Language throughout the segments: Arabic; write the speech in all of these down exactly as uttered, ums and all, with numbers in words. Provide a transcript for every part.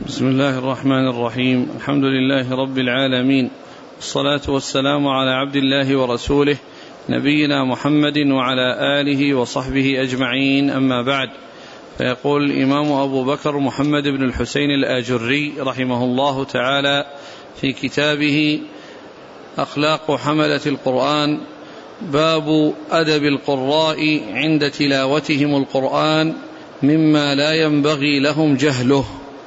بسم الله الرحمن الرحيم. الحمد لله رب العالمين، والصلاة والسلام على عبد الله ورسوله نبينا محمد وعلى آله وصحبه أجمعين، أما بعد. فيقول الإمام أبو بكر محمد بن الحسين الآجري رحمه الله تعالى في كتابه أخلاق حملة القرآن: باب أدب القراء عند تلاوتهم القرآن مما لا ينبغي لهم جهله.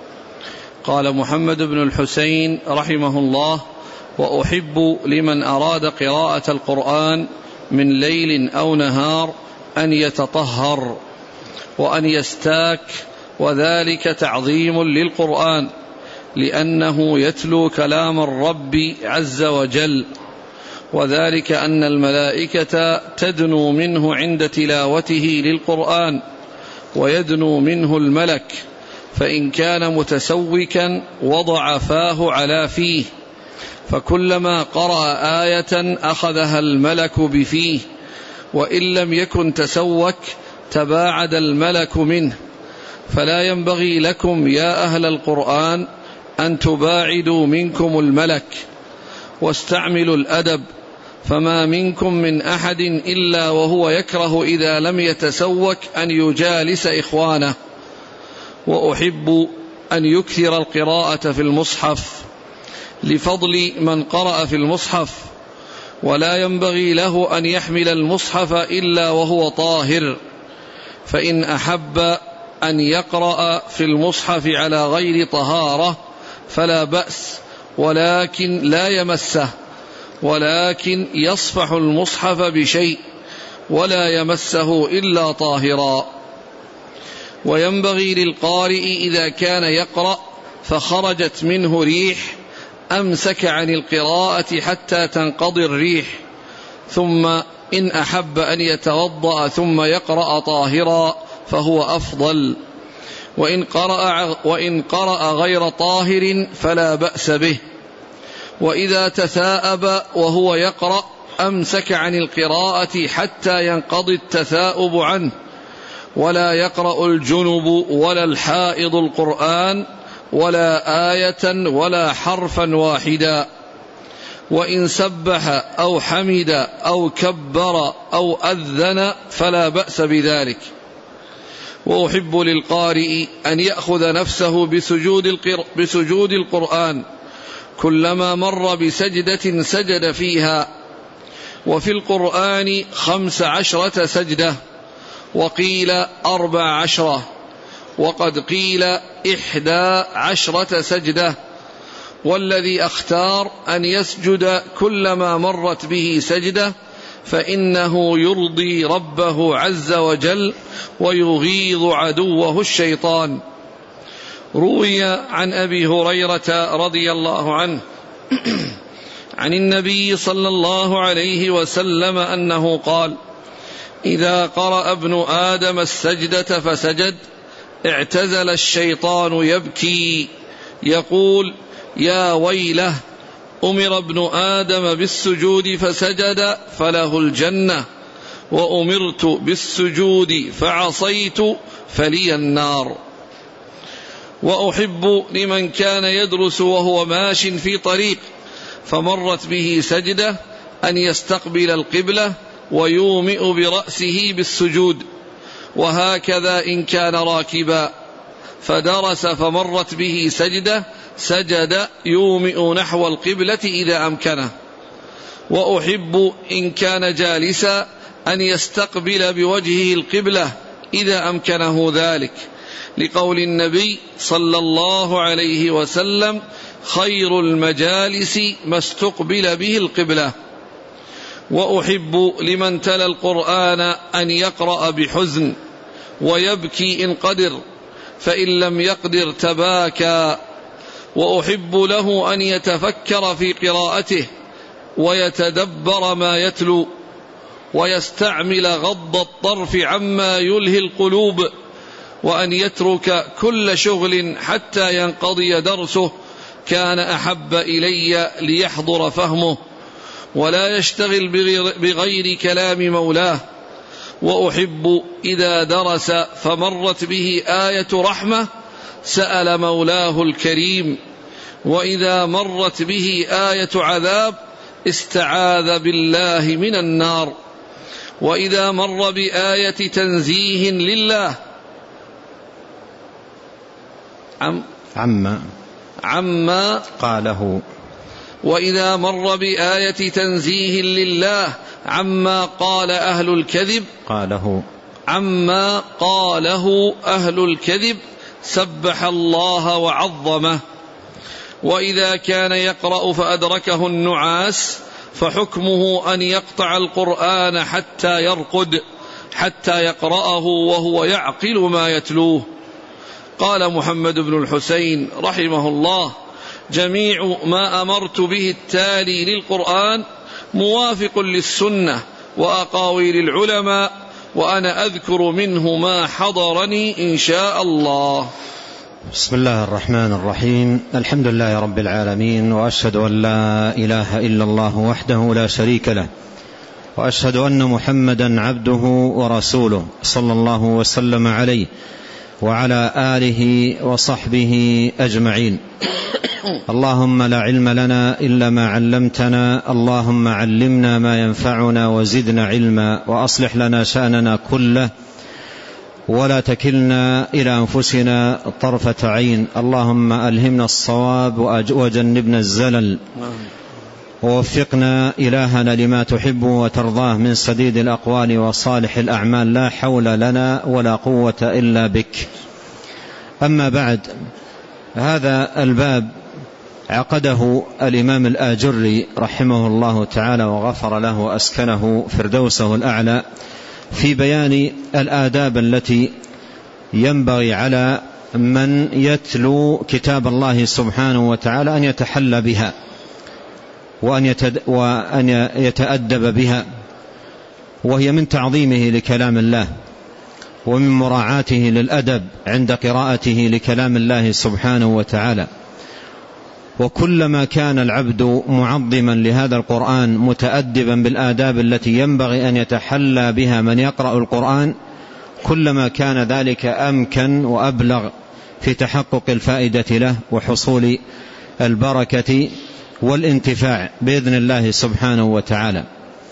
قال محمد بن الحسين رحمه الله: وأحب لمن أراد قراءة القرآن من ليل أو نهار أن يتطهر وأن يستاك، وذلك تعظيم للقرآن، لأنه يتلو كلام الرب عز وجل، وذلك أن الملائكة تدنو منه عند تلاوته للقرآن، ويدنو منه الملك، فإن كان متسوكا وضع فاه على فيه، فكلما قرأ آية أخذها الملك بفيه، وإن لم يكن تسوك تباعد الملك منه. فلا ينبغي لكم يا أهل القرآن أن تباعدوا منكم الملك، واستعملوا الأدب، فما منكم من أحد إلا وهو يكره إذا لم يتسوك أن يجالس إخوانه. وأحب أن يكثر القراءة في المصحف لفضل من قرأ في المصحف، ولا ينبغي له أن يحمل المصحف إلا وهو طاهر، فإن أحب أن يقرأ في المصحف على غير طهارة فلا بأس، ولكن لا يمسه، ولكن يصفح المصحف بشيء ولا يمسه إلا طاهرا. وينبغي للقارئ إذا كان يقرأ فخرجت منه ريح أمسك عن القراءة حتى تنقضي الريح، ثم إن أحب أن يتوضأ ثم يقرأ طاهرا فهو أفضل، وإن قرأ, وإن قرأ غير طاهر فلا بأس به. وإذا تثاءب وهو يقرأ أمسك عن القراءة حتى ينقضي التثاؤب عنه، ولا يقرأ الجنب ولا الحائض القرآن ولا آية ولا حرفا واحدا. وإن سبح أو حمد أو كبر أو أذن فلا بأس بذلك. وأحب للقارئ أن يأخذ نفسه بسجود, بسجود القرآن كلما مر بسجدة سجد فيها، وفي القرآن خمس عشرة سجدة، وقيل أربع عشرة، وقد قيل إحدى عشرة سجدة، والذي أختار أن يسجد كلما مرت به سجدة، فإنه يرضي ربه عز وجل ويغيظ عدوه الشيطان. روي عن أبي هريرة رضي الله عنه عن النبي صلى الله عليه وسلم أنه قال: إذا قرأ ابن آدم السجدة فسجد اعتزل الشيطان يبكي يقول: يا ويله، أمر ابن آدم بالسجود فسجد فله الجنة، وأمرت بالسجود فعصيت فلي النار. وأحب لمن كان يدرس وهو ماش في طريق فمرت به سجدة أن يستقبل القبلة ويومئ برأسه بالسجود، وهكذا إن كان راكبا فدرس فمرت به سجدة سجد يومئ نحو القبلة إذا أمكنه. وأحب إن كان جالسا أن يستقبل بوجهه القبلة إذا أمكنه ذلك، لقول النبي صلى الله عليه وسلم: خير المجالس ما استقبل به القبلة. وأحب لمن تلا القرآن أن يقرأ بحزن ويبكي إن قدر، فإن لم يقدر تباكى. وأحب له أن يتفكر في قراءته ويتدبر ما يتلو، ويستعمل غض الطرف عما يلهي القلوب، وأن يترك كل شغل حتى ينقضي درسه كان أحب إلي ليحضر فهمه، ولا يشتغل بغير كلام مولاه. وأحب إذا درس فمرت به آية رحمة سأل مولاه الكريم، وإذا مرت به آية عذاب استعاذ بالله من النار، وإذا مر بآية تنزيه لله عم عما عما قاله وإذا مر بآية تنزيه لله عما قال أهل الكذب قاله عما قاله أهل الكذب سبح الله وعظمه. وإذا كان يقرأ فأدركه النعاس فحكمه أن يقطع القرآن حتى يرقد حتى يقرأه وهو يعقل ما يتلوه. قال محمد بن الحسين رحمه الله: جميع ما أمرت به التالي للقرآن موافق للسنة وأقاويل العلماء، وأنا أذكر منه ما حضرني إن شاء الله. بسم الله الرحمن الرحيم. الحمد لله رب العالمين، وأشهد أن لا إله إلا الله وحده لا شريك له، وأشهد أن محمدا عبده ورسوله صلى الله وسلم عليه وعلى آله وصحبه أجمعين. اللهم لا علم لنا إلا ما علمتنا، اللهم علمنا ما ينفعنا وزدنا علما، وأصلح لنا شأننا كله ولا تكلنا إلى أنفسنا طرفة عين. اللهم ألهمنا الصواب وجنبنا الزلل، ووفقنا إلهنا لما تحب وترضاه من سديد الأقوال وصالح الأعمال، لا حول لنا ولا قوة إلا بك. أما بعد، هذا الباب عقده الإمام الآجري رحمه الله تعالى وغفر له وأسكنه فردوسه الأعلى في بيان الآداب التي ينبغي على من يتلو كتاب الله سبحانه وتعالى أن يتحلى بها وأن يتأدب بها، وهي من تعظيمه لكلام الله ومن مراعاته للأدب عند قراءته لكلام الله سبحانه وتعالى. وكلما كان العبد معظما لهذا القرآن متأدبا بالآداب التي ينبغي أن يتحلى بها من يقرأ القرآن، كلما كان ذلك أمكن وأبلغ في تحقق الفائدة له وحصول البركة والانتفاع بإذن الله سبحانه وتعالى.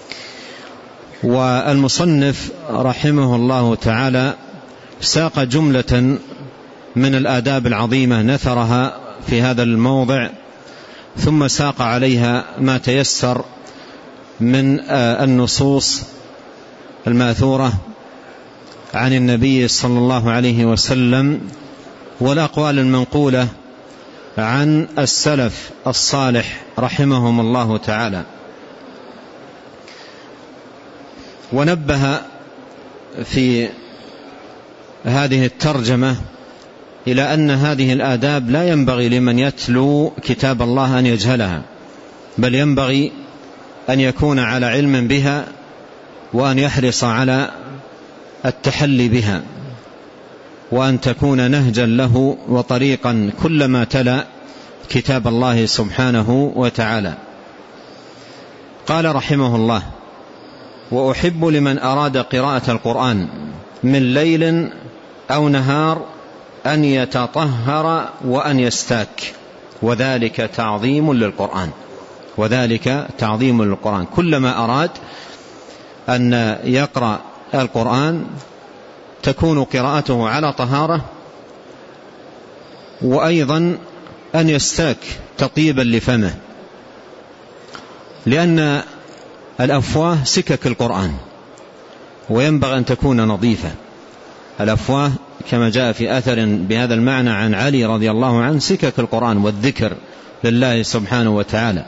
والمصنف رحمه الله تعالى ساق جملة من الآداب العظيمة نثرها في هذا الموضع، ثم ساق عليها ما تيسر من النصوص الماثورة عن النبي صلى الله عليه وسلم والأقوال المنقولة عن السلف الصالح رحمهم الله تعالى. ونبه في هذه الترجمة إلى أن هذه الآداب لا ينبغي لمن يتلو كتاب الله أن يجهلها، بل ينبغي أن يكون على علم بها وأن يحرص على التحلي بها، وأن تكون نهجا له وطريقا كلما تلا كتاب الله سبحانه وتعالى. قال رحمه الله: وأحب لمن أراد قراءة القرآن من ليل أو نهار أن يتطهر وأن يستاك، وذلك تعظيم للقرآن وذلك تعظيم للقرآن. كلما أراد أن يقرأ القرآن تكون قراءته على طهارة، وأيضا أن يستاك تطيبا لفمه، لأن الأفواه سكك القرآن وينبغي أن تكون نظيفة. الأفواه كما جاء في أثر بهذا المعنى عن علي رضي الله عنه سكك القرآن والذكر لله سبحانه وتعالى.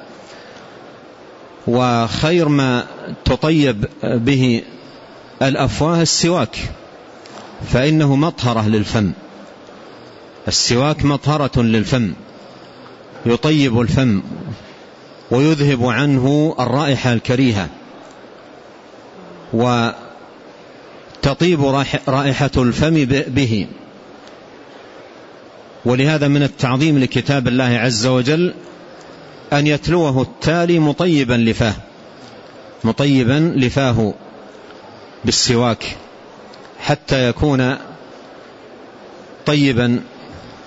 وخير ما تطيب به الأفواه السواك، فإنه مطهرة للفم. السواك مطهرة للفم، يطيب الفم ويذهب عنه الرائحة الكريهة، وتطيب رائحة الفم به. ولهذا من التعظيم لكتاب الله عز وجل أن يتلوه التالي مطيبا لفاه مطيبا لفاه بالسواك، حتى يكون طيبا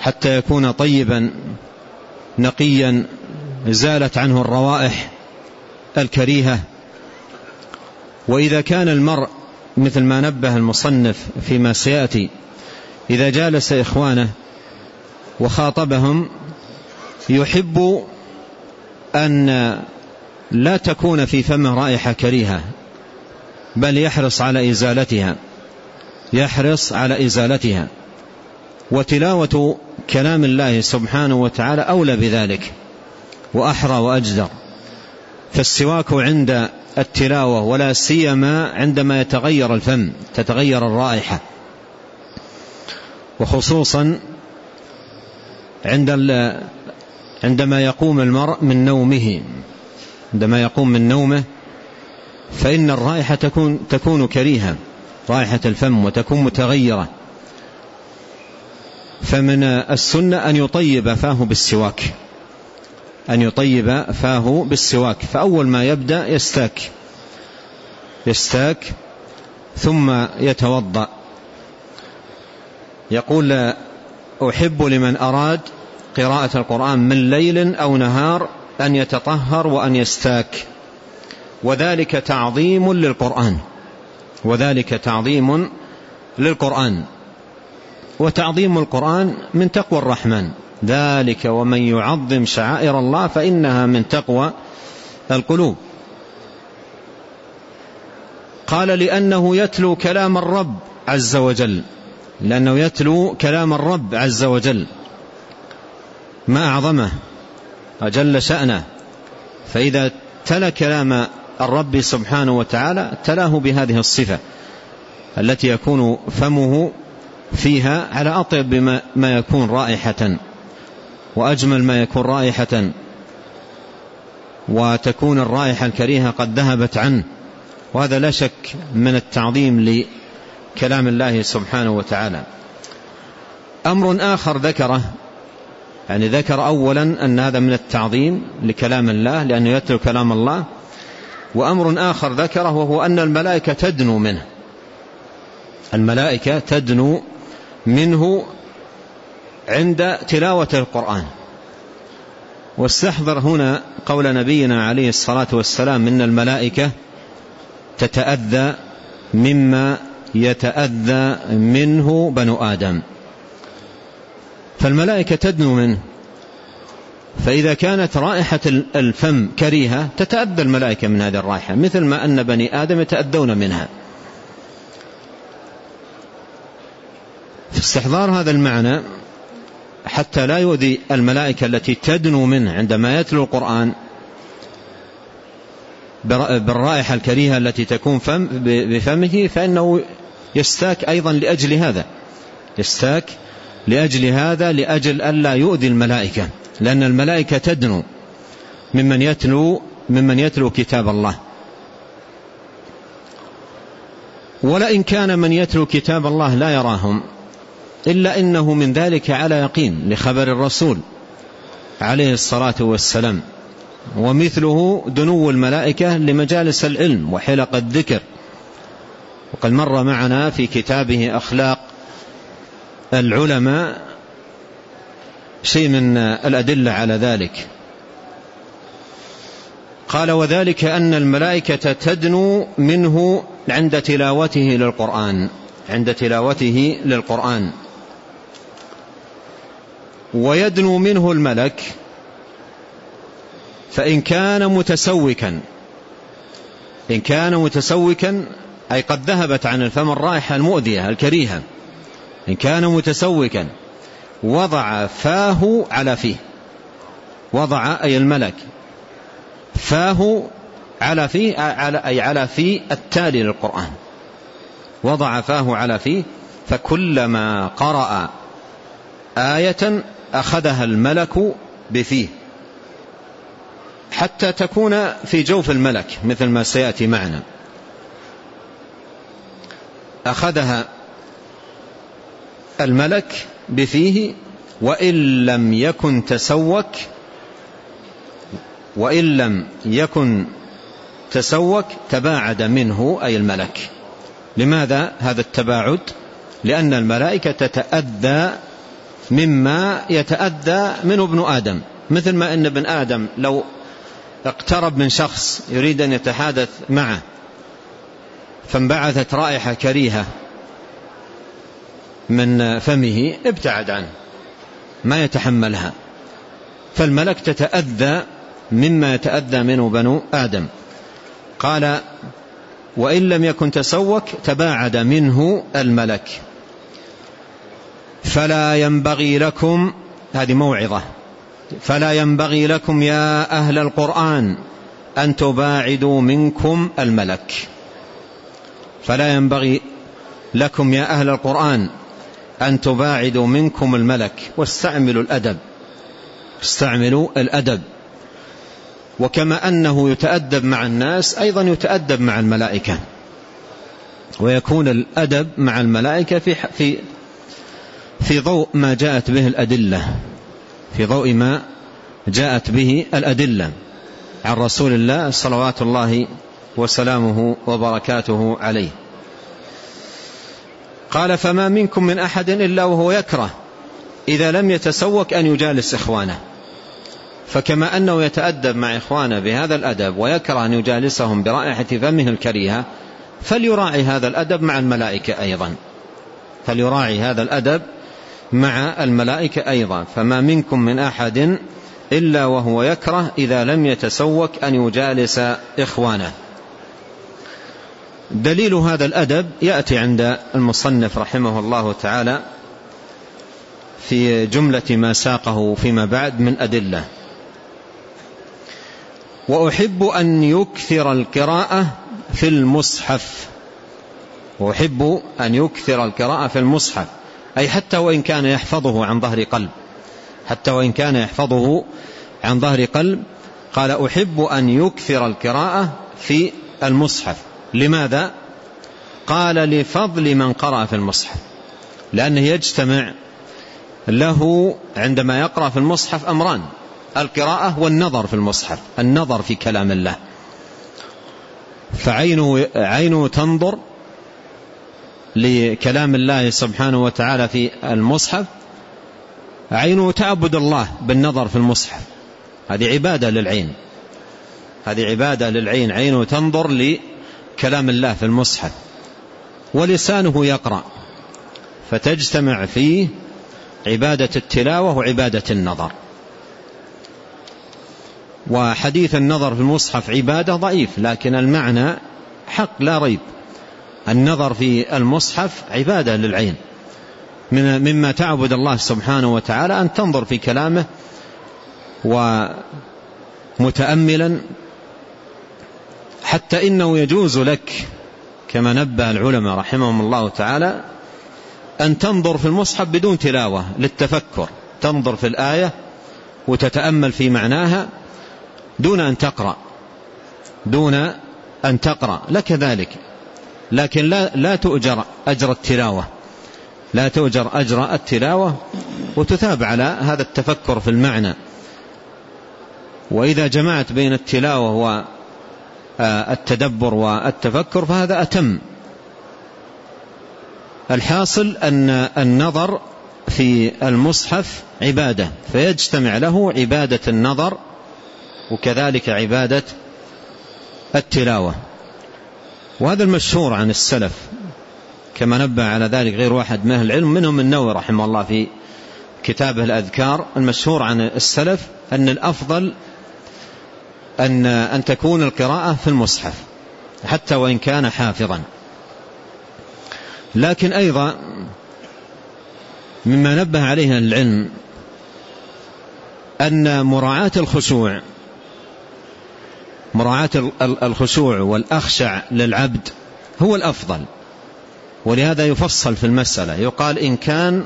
حتى يكون طيبا نقيا زالت عنه الروائح الكريهة. وإذا كان المرء مثل ما نبه المصنف فيما سيأتي، إذا جالس إخوانه وخاطبهم يحب أن لا تكون في فمه رائحة كريهة، بل يحرص على إزالتها يحرص على إزالتها وتلاوة كلام الله سبحانه وتعالى أولى بذلك وأحرى وأجدر. فالسواك عند التلاوة ولا سيما عندما يتغير الفم تتغير الرائحة، وخصوصا عند عندما يقوم المرء من نومه عندما يقوم من نومه فإن الرائحة تكون تكون كريهة، رائحة الفم، وتكون متغيرة. فمن السنة أن يطيب فاه بالسواك أن يطيب فاه بالسواك فأول ما يبدأ يستاك يستاك ثم يتوضأ. يقول: أحب لمن أراد قراءة القرآن من ليل أو نهار أن يتطهر وأن يستاك، وذلك تعظيم للقرآن وذلك تعظيم للقرآن وتعظيم القرآن من تقوى الرحمن، ذلك ومن يعظم شعائر الله فإنها من تقوى القلوب. قال: لأنه يتلو كلام الرب عز وجل لأنه يتلو كلام الرب عز وجل ما أعظمه أجل شأنه، فإذا تلا كلام الرب سبحانه وتعالى تلاه بهذه الصفة التي يكون فمه فيها على أطيب ما يكون رائحة وأجمل ما يكون رائحة، وتكون الرائحة الكريهة قد ذهبت عنه، وهذا لا شك من التعظيم لكلام الله سبحانه وتعالى. أمر آخر ذكره، يعني ذكر أولا أن هذا من التعظيم لكلام الله لأنه يتلو كلام الله، وأمر آخر ذكره وهو أن الملائكة تدنو منه الملائكة تدنو منه عند تلاوة القرآن. واستحضر هنا قول نبينا عليه الصلاة والسلام: إن الملائكة تتأذى مما يتأذى منه بنو آدم. فالملائكة تدنو منه، فإذا كانت رائحة الفم كريهة تتأذى الملائكة من هذه الرائحة، مثل ما أن بني آدم يتأذون منها. في استحضار هذا المعنى حتى لا يؤذي الملائكة التي تدنو منه عندما يتلو القرآن بالرائحة الكريهة التي تكون فم بفمه، فإنه يستاك أيضا لأجل هذا يستاك لأجل هذا لأجل ألا يؤذي الملائكة، لأن الملائكة تدنو ممن يتلو ممن يتلو كتاب الله. ولئن كان من يتلو كتاب الله لا يراهم إلا إنه من ذلك على يقين لخبر الرسول عليه الصلاة والسلام. ومثله دنو الملائكة لمجالس العلم وحلق الذكر، وقد مر معنا في كتابه أخلاق العلماء شيء من الأدلة على ذلك. قال: وذلك أن الملائكة تدنو منه عند تلاوته للقرآن عند تلاوته للقرآن ويدنو منه الملك فإن كان متسوكا إن كان متسوكا أي قد ذهبت عن الفم الرائحة المؤذية الكريهة، إن كان متسوكا وضع فاه على فيه وضع أي الملك فاه على فيه أي على فيه التالي للقرآن، وضع فاه على فيه، فكلما قرأ آية أخذها الملك بفيه حتى تكون في جوف الملك مثل ما سيأتي معنا. أخذها الملك بفيه وإن لم يكن تسوك وإن لم يكن تسوك تباعد منه أي الملك. لماذا هذا التباعد؟ لأن الملائكة تتأذى مما يتأذى منه ابن آدم، مثل ما أن ابن آدم لو اقترب من شخص يريد أن يتحادث معه فانبعثت رائحة كريهة من فمه ابتعد عنه ما يتحملها، فالملك تتأذى مما يتأذى منه بنو آدم. قال وإن لم يكن تسوك تباعد منه الملك. فلا ينبغي لكم، هذه موعظة، فلا ينبغي لكم يا أهل القرآن أن تباعدوا منكم الملك. فلا ينبغي لكم يا أهل القرآن أن تباعدوا منكم الملك. واستعملوا الأدب، استعملوا الأدب. وكما أنه يتأدب مع الناس أيضا يتأدب مع الملائكة، ويكون الأدب مع الملائكة في في في ضوء ما جاءت به الأدلة، في ضوء ما جاءت به الأدلة عن رسول الله صلوات الله وسلامه وبركاته عليه. قال فما منكم من أحد إلا وهو يكره إذا لم يتسوك أن يجالس إخوانه. فكما أنه يتأدب مع إخوانه بهذا الأدب ويكره أن يجالسهم برائحة فمه الكريهة، فليراعي هذا الأدب مع الملائكة أيضا، فليراعي هذا الأدب مع الملائكة أيضا. فما منكم من أحد إلا وهو يكره إذا لم يتسوك أن يجالس إخوانه. دليل هذا الأدب يأتي عند المصنف رحمه الله تعالى في جملة ما ساقه فيما بعد من أدلة. وأحب أن يكثر القراءة في المصحف، وأحب أن يكثر القراءة في المصحف، أي حتى وإن كان يحفظه عن ظهر قلب، حتى وإن كان يحفظه عن ظهر قلب. قال أحب أن يكثر القراءة في المصحف. لماذا؟ قال لفضل من قرأ في المصحف، لأنه يجتمع له عندما يقرأ في المصحف أمران: القراءة والنظر في المصحف، النظر في كلام الله، فعينه عينه تنظر لكلام الله سبحانه وتعالى في المصحف، عينه تعبد الله بالنظر في المصحف، هذه عبادة للعين، هذه عبادة للعين، عينه تنظر لكلام الله في المصحف. ولسانه يقرأ، فتجتمع فيه عبادة التلاوة وعبادة النظر. وحديث النظر في المصحف عبادة ضعيف، لكن المعنى حق لا ريب. النظر في المصحف عبادة للعين، مما تعبد الله سبحانه وتعالى أن تنظر في كلامه ومتأملا، حتى إنه يجوز لك كما نبه العلماء رحمهم الله تعالى أن تنظر في المصحف بدون تلاوة للتفكر، تنظر في الآية وتتأمل في معناها دون أن تقرأ، دون أن تقرأ لك ذلك، لكن لا, لا تؤجر أجر التلاوة، لا تؤجر أجر التلاوة، وتثاب على هذا التفكر في المعنى. وإذا جمعت بين التلاوة والتدبر والتفكر فهذا أتم. الحاصل أن النظر في المصحف عبادة، فيجتمع له عبادة النظر وكذلك عبادة التلاوة. وهذا المشهور عن السلف، كما نبه على ذلك غير واحد من أهل العلم، منهم النووي رحمه الله في كتابه الأذكار. المشهور عن السلف أن الأفضل أن, أن تكون القراءة في المصحف حتى وإن كان حافظا. لكن أيضا مما نبه عليه العلم أن مراعاة الخشوع، مراعاة الخشوع والأخشع للعبد هو الأفضل، ولهذا يفصل في المسألة، يقال إن كان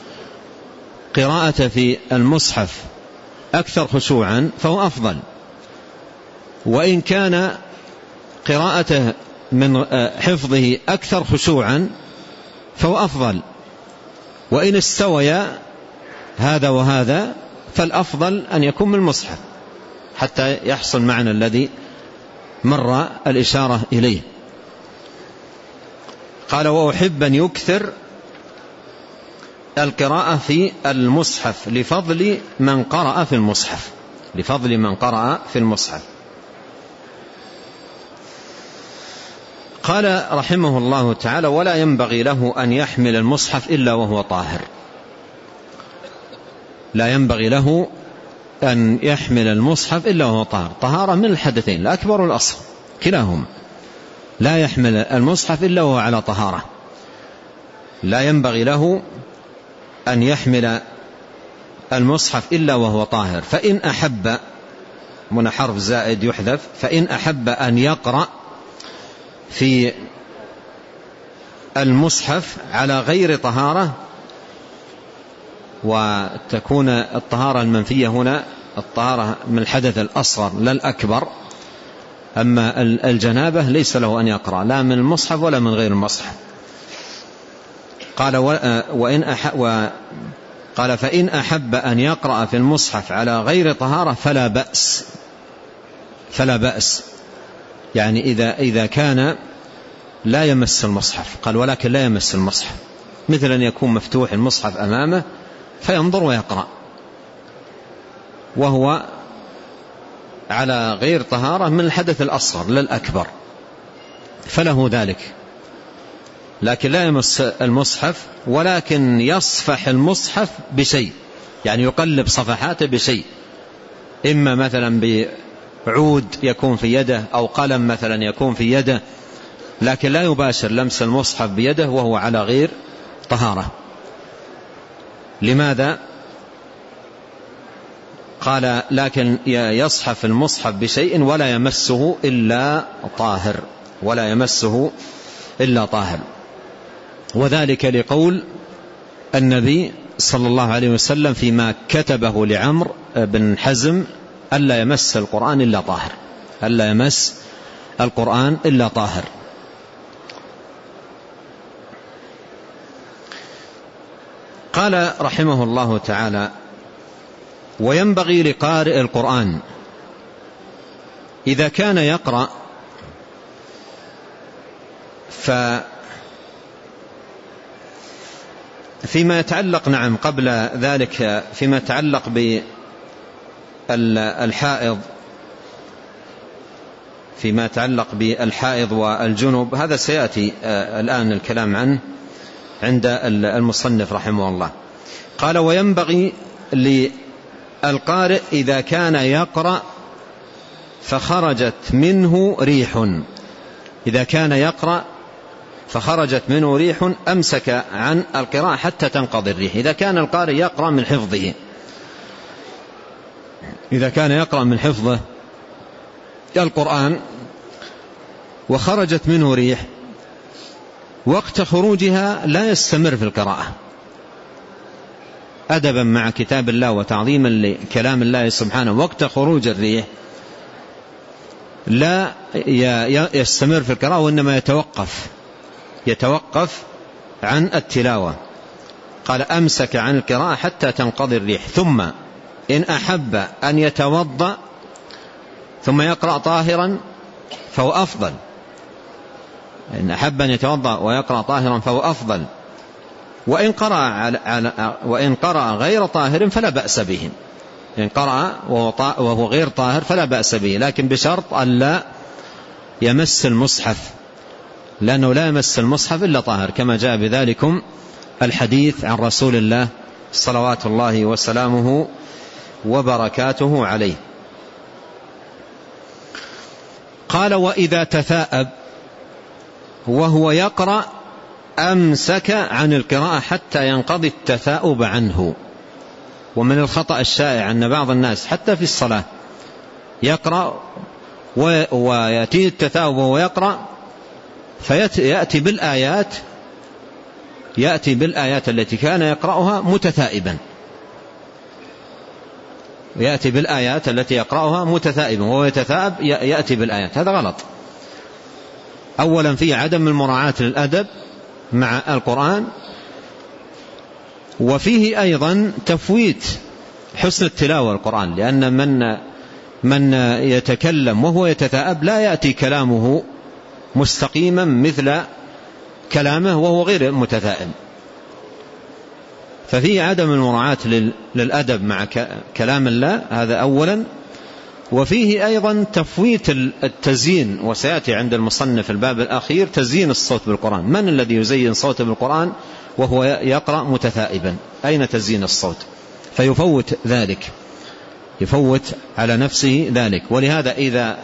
قراءة في المصحف أكثر خشوعا فهو أفضل، وإن كان قراءته من حفظه أكثر خشوعا فهو أفضل، وإن استويا هذا وهذا فالأفضل أن يكون من المصحف حتى يحصل معنى الذي مر الإشارة إليه. قال وأحب أن يكثر القراءة في المصحف لفضل من قرأ في المصحف لفضل من قرأ في المصحف. قال رحمه الله تعالى: ولا ينبغي له أن يحمل المصحف إلا وهو طاهر. لا ينبغي له أن يحمل المصحف إلا وهو طاهر، طهارة من الحدثين الأكبر والأصغر كلاهما. لا يحمل المصحف إلا وهو على طهارة. لا ينبغي له أن يحمل المصحف إلا وهو طاهر. فإن أحب، من حرف زائد يحذف، فإن أحب أن يقرأ في المصحف على غير طهارة، وتكون الطهارة المنفية هنا الطهارة من الحدث الأصغر لا الأكبر، أما الجنابة ليس له أن يقرأ لا من المصحف ولا من غير المصحف. قال وإن أح و قال فإن أحب أن يقرأ في المصحف على غير طهارة فلا بأس فلا بأس يعني إذا إذا كان لا يمس المصحف. قال ولكن لا يمس المصحف، مثل أن يكون مفتوح المصحف أمامه فينظر ويقرأ وهو على غير طهارة من الحدث الأصغر لا الأكبر، فله ذلك. لكن لا يمس المصحف، ولكن يصفح المصحف بشيء، يعني يقلب صفحاته بشيء، إما مثلا بعود يكون في يده أو قلم مثلا يكون في يده، لكن لا يباشر لمس المصحف بيده وهو على غير طهارة. لماذا؟ قال لكن يصحف المصحف بشيء ولا يمسه إلا طاهر ولا يمسه إلا طاهر. وذلك لقول النبي صلى الله عليه وسلم فيما كتبه لعمرو بن حزم: ألا يمس القرآن إلا طاهر ألا يمس القرآن إلا طاهر. قال رحمه الله تعالى: وينبغي لقارئ القرآن إذا كان يقرأ ف فيما يتعلق نعم قبل ذلك فيما يتعلق بالحائض فيما يتعلق بالحائض والجنوب، هذا سيأتي الآن الكلام عنه عند المصنف رحمه الله. قال: وينبغي للقارئ إذا كان يقرأ فخرجت منه ريح إذا كان يقرأ فخرجت منه ريح أمسك عن القراءة حتى تنقضي الريح. إذا كان القارئ يقرأ من حفظه إذا كان يقرأ من حفظه القرآن وخرجت منه ريح، وقت خروجها لا يستمر في القراءة أدبا مع كتاب الله وتعظيما لكلام الله سبحانه. وقت خروج الريح لا يستمر في القراءة، وإنما يتوقف يتوقف عن التلاوة. قال: أمسك عن القراءة حتى تنقضي الريح. ثم إن أحب أن يتوضأ ثم يقرأ طاهرا فهو أفضل إن أحب أن يتوضأ ويقرأ طاهرا فهو أفضل. وإن قرأ, على وإن قرأ غير طاهر فلا بأس به. إن قرأ وهو غير طاهر فلا بأس به، لكن بشرط أن لا يمس المصحف، لأنه لا يمس المصحف إلا طاهر، كما جاء بذلكم الحديث عن رسول الله صلوات الله وسلامه وبركاته عليه. قال: وإذا تثاءب وهو يقرأ أمسك عن القراءة حتى ينقضي التثاؤب عنه. ومن الخطأ الشائع أن بعض الناس حتى في الصلاة يقرأ ويأتي التثاؤب وهو يقرأ فيأتي بالآيات يأتي بالآيات التي كان يقرأها متثائبا يأتي بالآيات التي يقرأها متثائبا وهو يتثائب يأتي بالآيات. هذا غلط. أولا فيه عدم المراعاة للأدب مع القرآن، وفيه أيضا تفويت حسن التلاوة القرآن، لأن من من يتكلم وهو يتثائب لا يأتي كلامه مستقيما مثل كلامه وهو غير متثائب. ففي عدم المراعاة للأدب مع كلام الله، هذا أولا. وفيه أيضا تفويت التزيين، وسيأتي عند المصنف الباب الأخير تزيين الصوت بالقرآن. من الذي يزين صوته بالقرآن وهو يقرأ متثائبا؟ أين تزيين الصوت؟ فيفوت ذلك، يفوت على نفسه ذلك. ولهذا إذا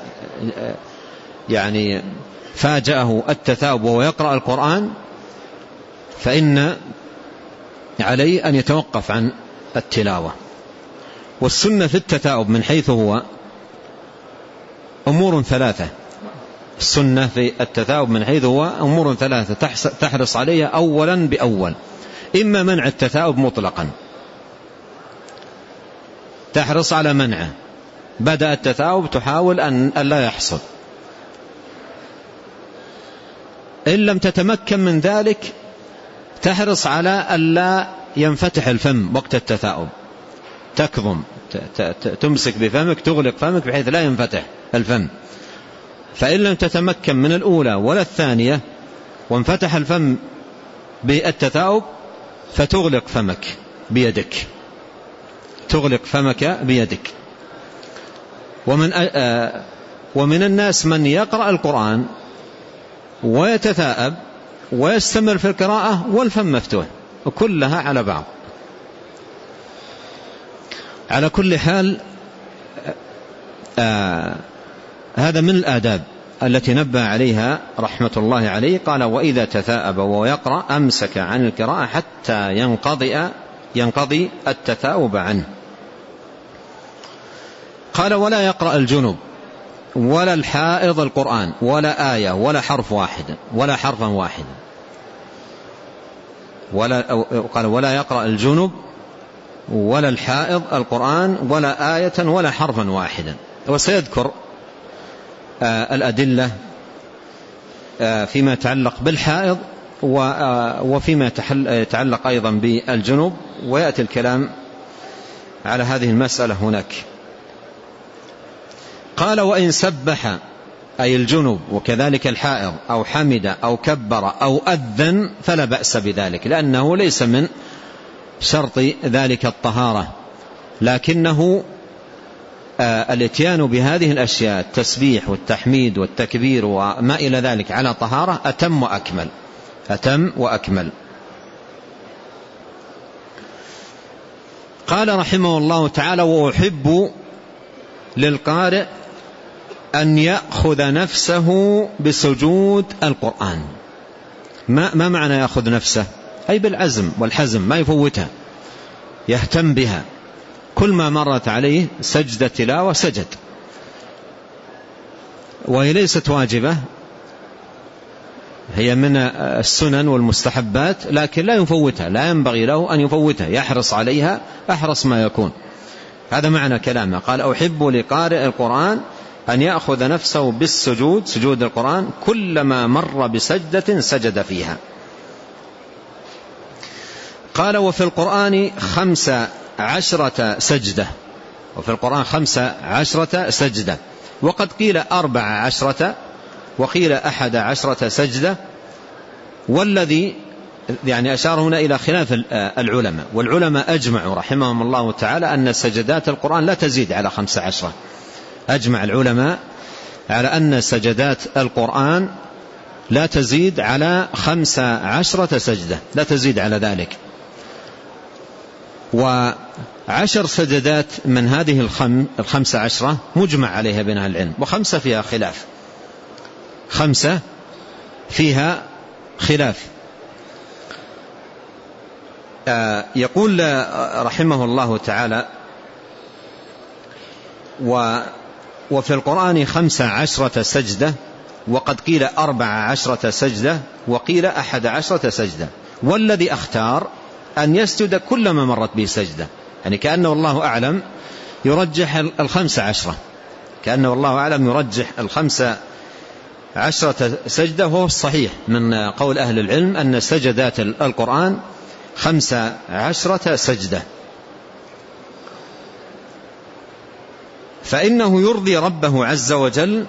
يعني فاجأه التثاؤب وهو يقرأ القرآن فإن عليه أن يتوقف عن التلاوة. والسنة في التثاؤب من حيث هو أمور ثلاثة. السنة في التثاؤب من حيث هو أمور ثلاثة تحرص عليها أولا بأول. إما منع التثاؤب مطلقا، تحرص على منعه، بدأ التثاؤب تحاول أن لا يحصل. إن لم تتمكن من ذلك تحرص على أن لا ينفتح الفم وقت التثاؤب، تكظم، تمسك بفمك، تغلق فمك بحيث لا ينفتح الفم. فإن لم تتمكن من الأولى ولا الثانية وانفتح الفم بالتثاؤب فتغلق فمك بيدك، تغلق فمك بيدك. ومن آه ومن الناس من يقرأ القرآن ويتثاءب ويستمر في القراءة والفم مفتوح، وكلها على بعض. على كل حال آه هذا من الآداب التي نبه عليها رحمة الله عليه. قال: وإذا تثاءب وهو يقرأ أمسك عن القراءة حتى ينقضي ينقضي التثاؤب عنه. قال: ولا يقرأ الجنب ولا الحائض القرآن ولا آية ولا حرف واحد ولا حرفا واحدا. ولا قال: ولا يقرأ الجنب ولا الحائض القرآن ولا آية ولا حرفا واحدا. وسيذكر آه الأدلة آه فيما يتعلق بالحائض وفيما يتعلق أيضا بالجنوب، ويأتي الكلام على هذه المسألة هناك. قال: وإن سبح أي الجنوب وكذلك الحائض أو حمد أو كبر أو أذن فلا بأس بذلك، لأنه ليس من شرط ذلك الطهارة، لكنه آه الاتيان بهذه الأشياء التسبيح والتحميد والتكبير وما إلى ذلك على طهارة أتم وأكمل، أتم وأكمل. قال رحمه الله تعالى: وأحب للقارئ أن يأخذ نفسه بسجود القرآن. ما, ما معنى يأخذ نفسه؟ أي بالعزم والحزم، ما يفوتها، يهتم بها. كل ما مرت عليه سجدة تلاوة سجد، وهي ليست واجبة، هي من السنن والمستحبات، لكن لا يفوتها، لا ينبغي له أن يفوتها، يحرص عليها أحرص ما يكون. هذا معنى كلامه. قال: أحب لقارئ القرآن أن يأخذ نفسه بالسجود، سجود القرآن، كلما مر بسجدة سجد فيها. قال: وفي القرآن خمس عشرة سجدة، وفي القرآن خمس عشرة سجدة، وقد قيل أربع عشرة وقيل أحد عشرة سجدة. والذي يعني أشار هنا إلى خلاف العلماء، والعلماء أجمعوا رحمهم الله تعالى أن سجدات القرآن لا تزيد على خمس عشرة. أجمع العلماء على أن سجدات القرآن لا تزيد على خمس عشرة سجدة، لا تزيد على ذلك. وعشر سجدات من هذه الخم الخمس عشرة مجمع عليها بين أهل العلم، وخمسة فيها خلاف، خمسة فيها خلاف. آه يقول رحمه الله تعالى: و وفي القرآن خمس عشرة سجدة، وقد قيل أربع عشرة سجدة، وقيل أحد عشرة سجدة. والذي أختار أن يسجد كلما مرت به سجدة، يعني كأنه الله أعلم يرجح الخمس عشرة، كأنه الله أعلم يرجح الخمس عشرة سجدة. وهو الصحيح من قول أهل العلم أن سجدات القرآن خمس عشرة سجدة. فإنه يرضي ربه عز وجل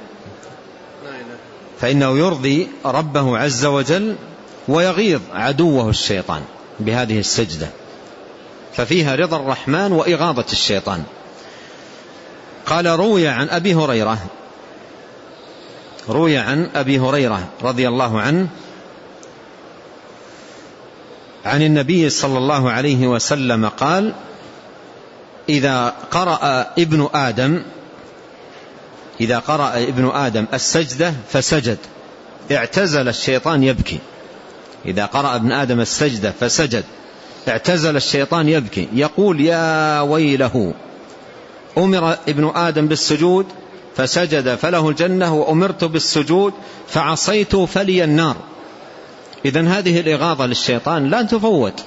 فإنه يرضي ربه عز وجل ويغيظ عدوه الشيطان بهذه السجدة. ففيها رضا الرحمن وإغاظة الشيطان. قال روي عن أبي هريرة روي عن أبي هريرة رضي الله عنه عن النبي صلى الله عليه وسلم قال: إذا قرأ ابن آدم إذا قرأ ابن آدم السجدة فسجد اعتزل الشيطان يبكي. إذا قرأ ابن آدم السجدة فسجد اعتزل الشيطان يبكي يقول: يا ويله، أمر ابن آدم بالسجود فسجد فله الجنة، وأمرت بالسجود فعصيت فلي النار. إذن هذه الإغاظة للشيطان لا تفوت،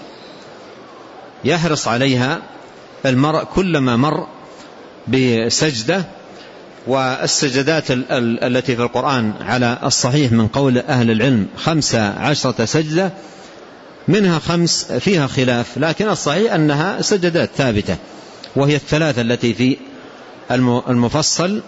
يحرص عليها المرء كلما مر بسجدة. والسجدات التي في القرآن على الصحيح من قول أهل العلم خمس عشرة سجدة، منها خمس فيها خلاف، لكن الصحيح أنها سجدات ثابتة، وهي الثلاثة التي في المفصل،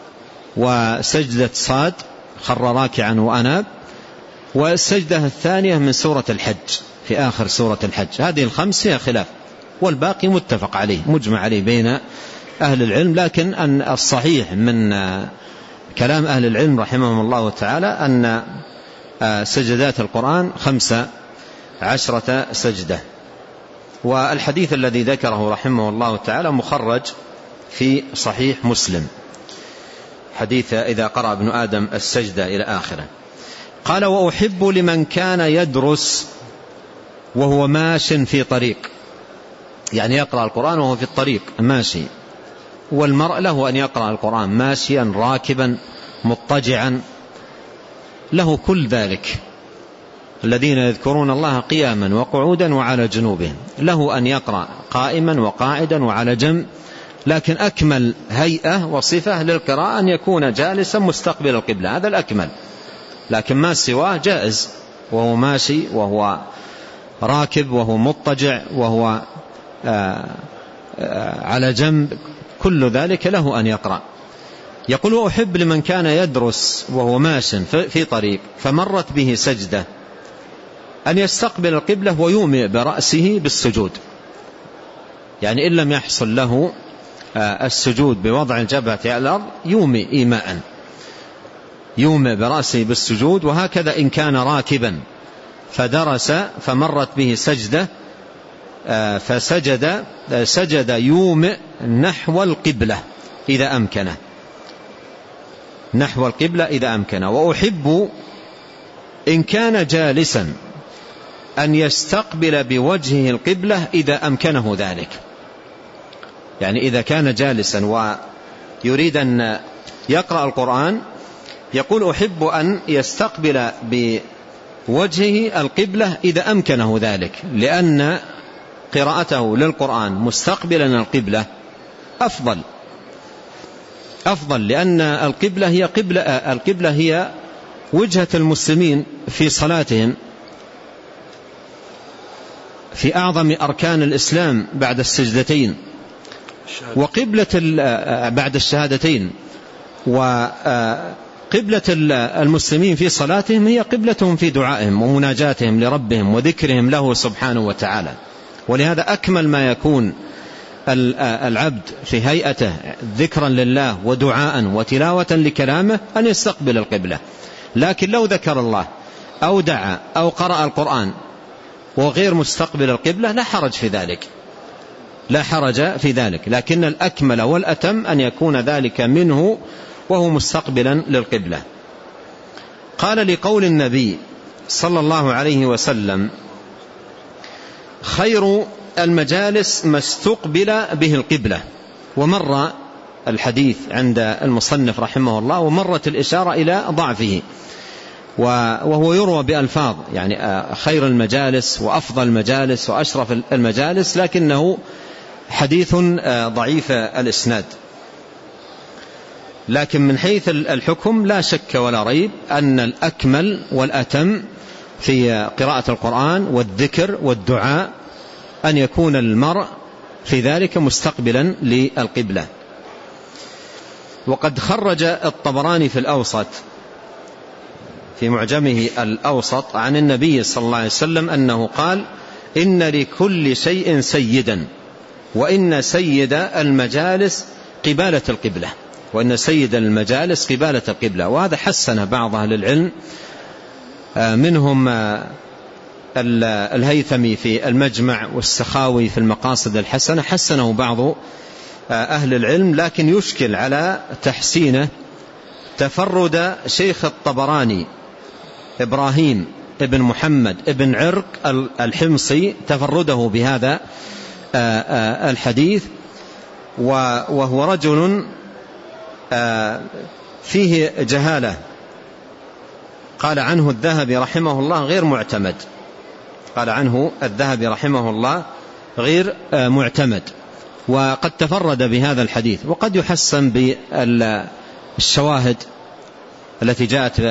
وسجدة صاد خر راكعا وأناب، والسجدة الثانية من سورة الحج في آخر سورة الحج. هذه الخمس فيها خلاف، والباقي متفق عليه مجمع عليه بين أهل العلم. لكن أن الصحيح من كلام أهل العلم رحمهم الله تعالى أن سجدات القرآن خمس عشرة سجدة. والحديث الذي ذكره رحمه الله تعالى مخرج في صحيح مسلم، حديث إذا قرأ ابن آدم السجدة إلى آخره. قال: وأحب لمن كان يدرس وهو ماش في طريق، يعني يقرأ القرآن وهو في الطريق ماشي، والمرء له أن يقرأ القرآن ماشيا راكبا مضطجعا، له كل ذلك. الذين يذكرون الله قياما وقعودا وعلى جنوبهم، له أن يقرأ قائما وقاعدا وعلى جنب، لكن أكمل هيئة وصفة للقراءة أن يكون جالسا مستقبل القبلة، هذا الأكمل. لكن ما سواه جائز، وهو ماشي وهو راكب وهو مضطجع وهو آآ آآ على جنب، كل ذلك له أن يقرأ. يقول: وأحب لمن كان يدرس وهو ماش في طريق فمرت به سجدة أن يستقبل القبلة ويومئ برأسه بالسجود، يعني إن لم يحصل له السجود بوضع الجبهة على الأرض يومئ إيماء، يومئ برأسه بالسجود. وهكذا إن كان راكبا فدرس فمرت به سجدة فسجد سجد يومئ نحو القبلة إذا أمكنه، نحو القبلة إذا أمكنه. وأحب إن كان جالسا أن يستقبل بوجهه القبلة إذا أمكنه ذلك، يعني إذا كان جالسا ويريد أن يقرأ القرآن يقول: أحب أن يستقبل بوجهه القبلة إذا أمكنه ذلك، لأن قراءته للقرآن مستقبلا القبلة أفضل أفضل لأن القبلة هي قبلة القبلة هي وجهة المسلمين في صلاتهم في أعظم أركان الإسلام بعد السجدتين، وقبلة بعد الشهادتين، وقبلة المسلمين في صلاتهم هي قبلتهم في دعائهم ومناجاتهم لربهم وذكرهم له سبحانه وتعالى. ولهذا أكمل ما يكون العبد في هيئته ذكرا لله ودعاء وتلاوة لكلامه أن يستقبل القبلة. لكن لو ذكر الله أو دعا أو قرأ القرآن وغير مستقبل القبلة لا حرج في ذلك، لا حرج في ذلك، لكن الأكمل والأتم أن يكون ذلك منه وهو مستقبلا للقبلة. قال: لقول النبي صلى الله عليه وسلم: خير المجالس ما استقبل به القبلة. ومر الحديث عند المصنف رحمه الله ومرت الإشارة إلى ضعفه، وهو يروى بألفاظ يعني خير المجالس وأفضل المجالس وأشرف المجالس، لكنه حديث ضعيف الإسناد. لكن من حيث الحكم لا شك ولا ريب أن الأكمل والأتم في قراءة القرآن والذكر والدعاء أن يكون المرء في ذلك مستقبلا للقبلة. وقد خرج الطبراني في الأوسط في معجمه الأوسط عن النبي صلى الله عليه وسلم أنه قال: إن لكل شيء سيدا، وإن سيد المجالس قبالة القبلة، وإن سيد المجالس قبالة القبلة. وهذا حسن بعض أهل العلم، منهم الهيثمي في المجمع والسخاوي في المقاصد الحسنة، حسنه بعض أهل العلم، لكن يشكل على تحسينه تفرد شيخ الطبراني إبراهيم ابن محمد ابن عرق الحمصي، تفرده بهذا الحديث، وهو رجل فيه جهالة، قال عنه الذهبي رحمه الله غير معتمد، قال عنه الذهبي رحمه الله غير معتمد، وقد تفرد بهذا الحديث. وقد يحسن بالشواهد التي جاءت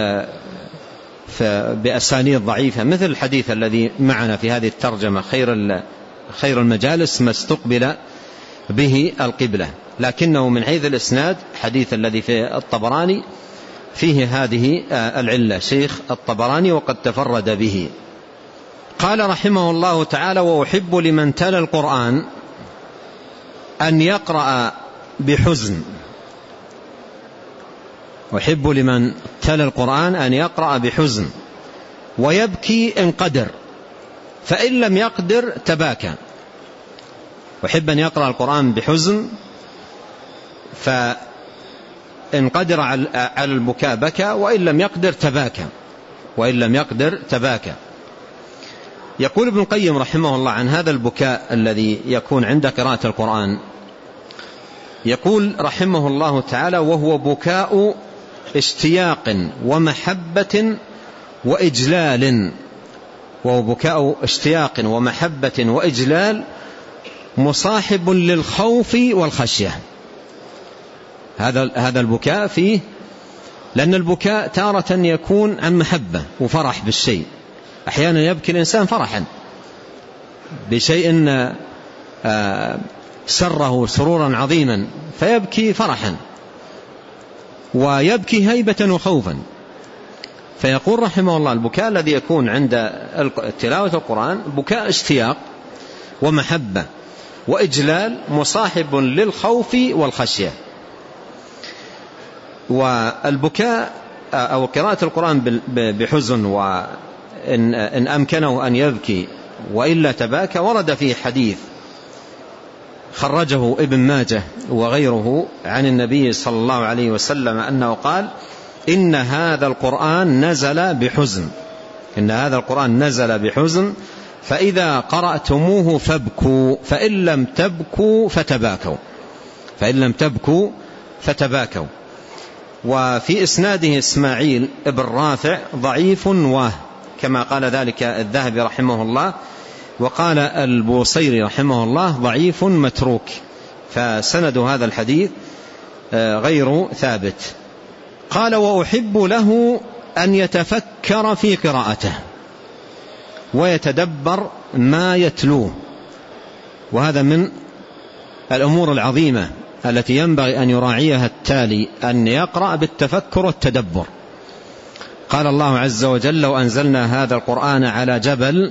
بأسانيد ضعيفة، مثل الحديث الذي معنا في هذه الترجمة: خير خير المجالس ما استقبل به القبلة، لكنه من حيث الإسناد حديث الذي في الطبراني فيه هذه العلة، شيخ الطبراني وقد تفرد به. قال رحمه الله تعالى: وأحب لمن تلا القرآن أن يقرأ بحزن. أحب لمن تلا القرآن أن يقرأ بحزن ويبكي إن قدر، فإن لم يقدر تباكى. أحب أن يقرأ القرآن بحزن، فإن قدر على البكاء بكى، وإن لم يقدر تباكى، وإن لم يقدر تباكى. يقول ابن القيم رحمه الله عن هذا البكاء الذي يكون عند قراءة القرآن، يقول رحمه الله تعالى: وهو بكاء اشتياق ومحبة وإجلال، وهو بكاء اشتياق ومحبة وإجلال مصاحب للخوف والخشية. هذا هذا البكاء فيه، لأن البكاء تارة يكون عن محبة وفرح بالشيء، أحيانا يبكي الإنسان فرحا بشيء سره سرورا عظيما فيبكي فرحا، ويبكي هيبة وخوفا. فيقول رحمه الله: البكاء الذي يكون عند تلاوة القرآن بكاء اشتياق ومحبة وإجلال مصاحب للخوف والخشية. والبكاء أو قراءة القرآن بحزن، وإن إن أمكنه أن يبكي وإلا تباكى، ورد فيه حديث خرجه ابن ماجه وغيره عن النبي صلى الله عليه وسلم أنه قال: إن هذا القرآن نزل بحزن، إن هذا القرآن نزل بحزن، فإذا قرأتموه فابكوا، فإن لم تبكوا فتباكوا، فإن لم تبكوا فتباكوا. وفي إسناده إسماعيل ابن رافع ضعيف واه، كما قال ذلك الذهبي رحمه الله، وقال البوصيري رحمه الله ضعيف متروك، فسند هذا الحديث غير ثابت. قال: وأحب له أن يتفكر في قراءته ويتدبر ما يتلوه، وهذا من الأمور العظيمة التي ينبغي أن يراعيها التالي، أن يقرأ بالتفكر والتدبر. قال الله عز وجل: لو أنزلنا هذا القرآن على جبل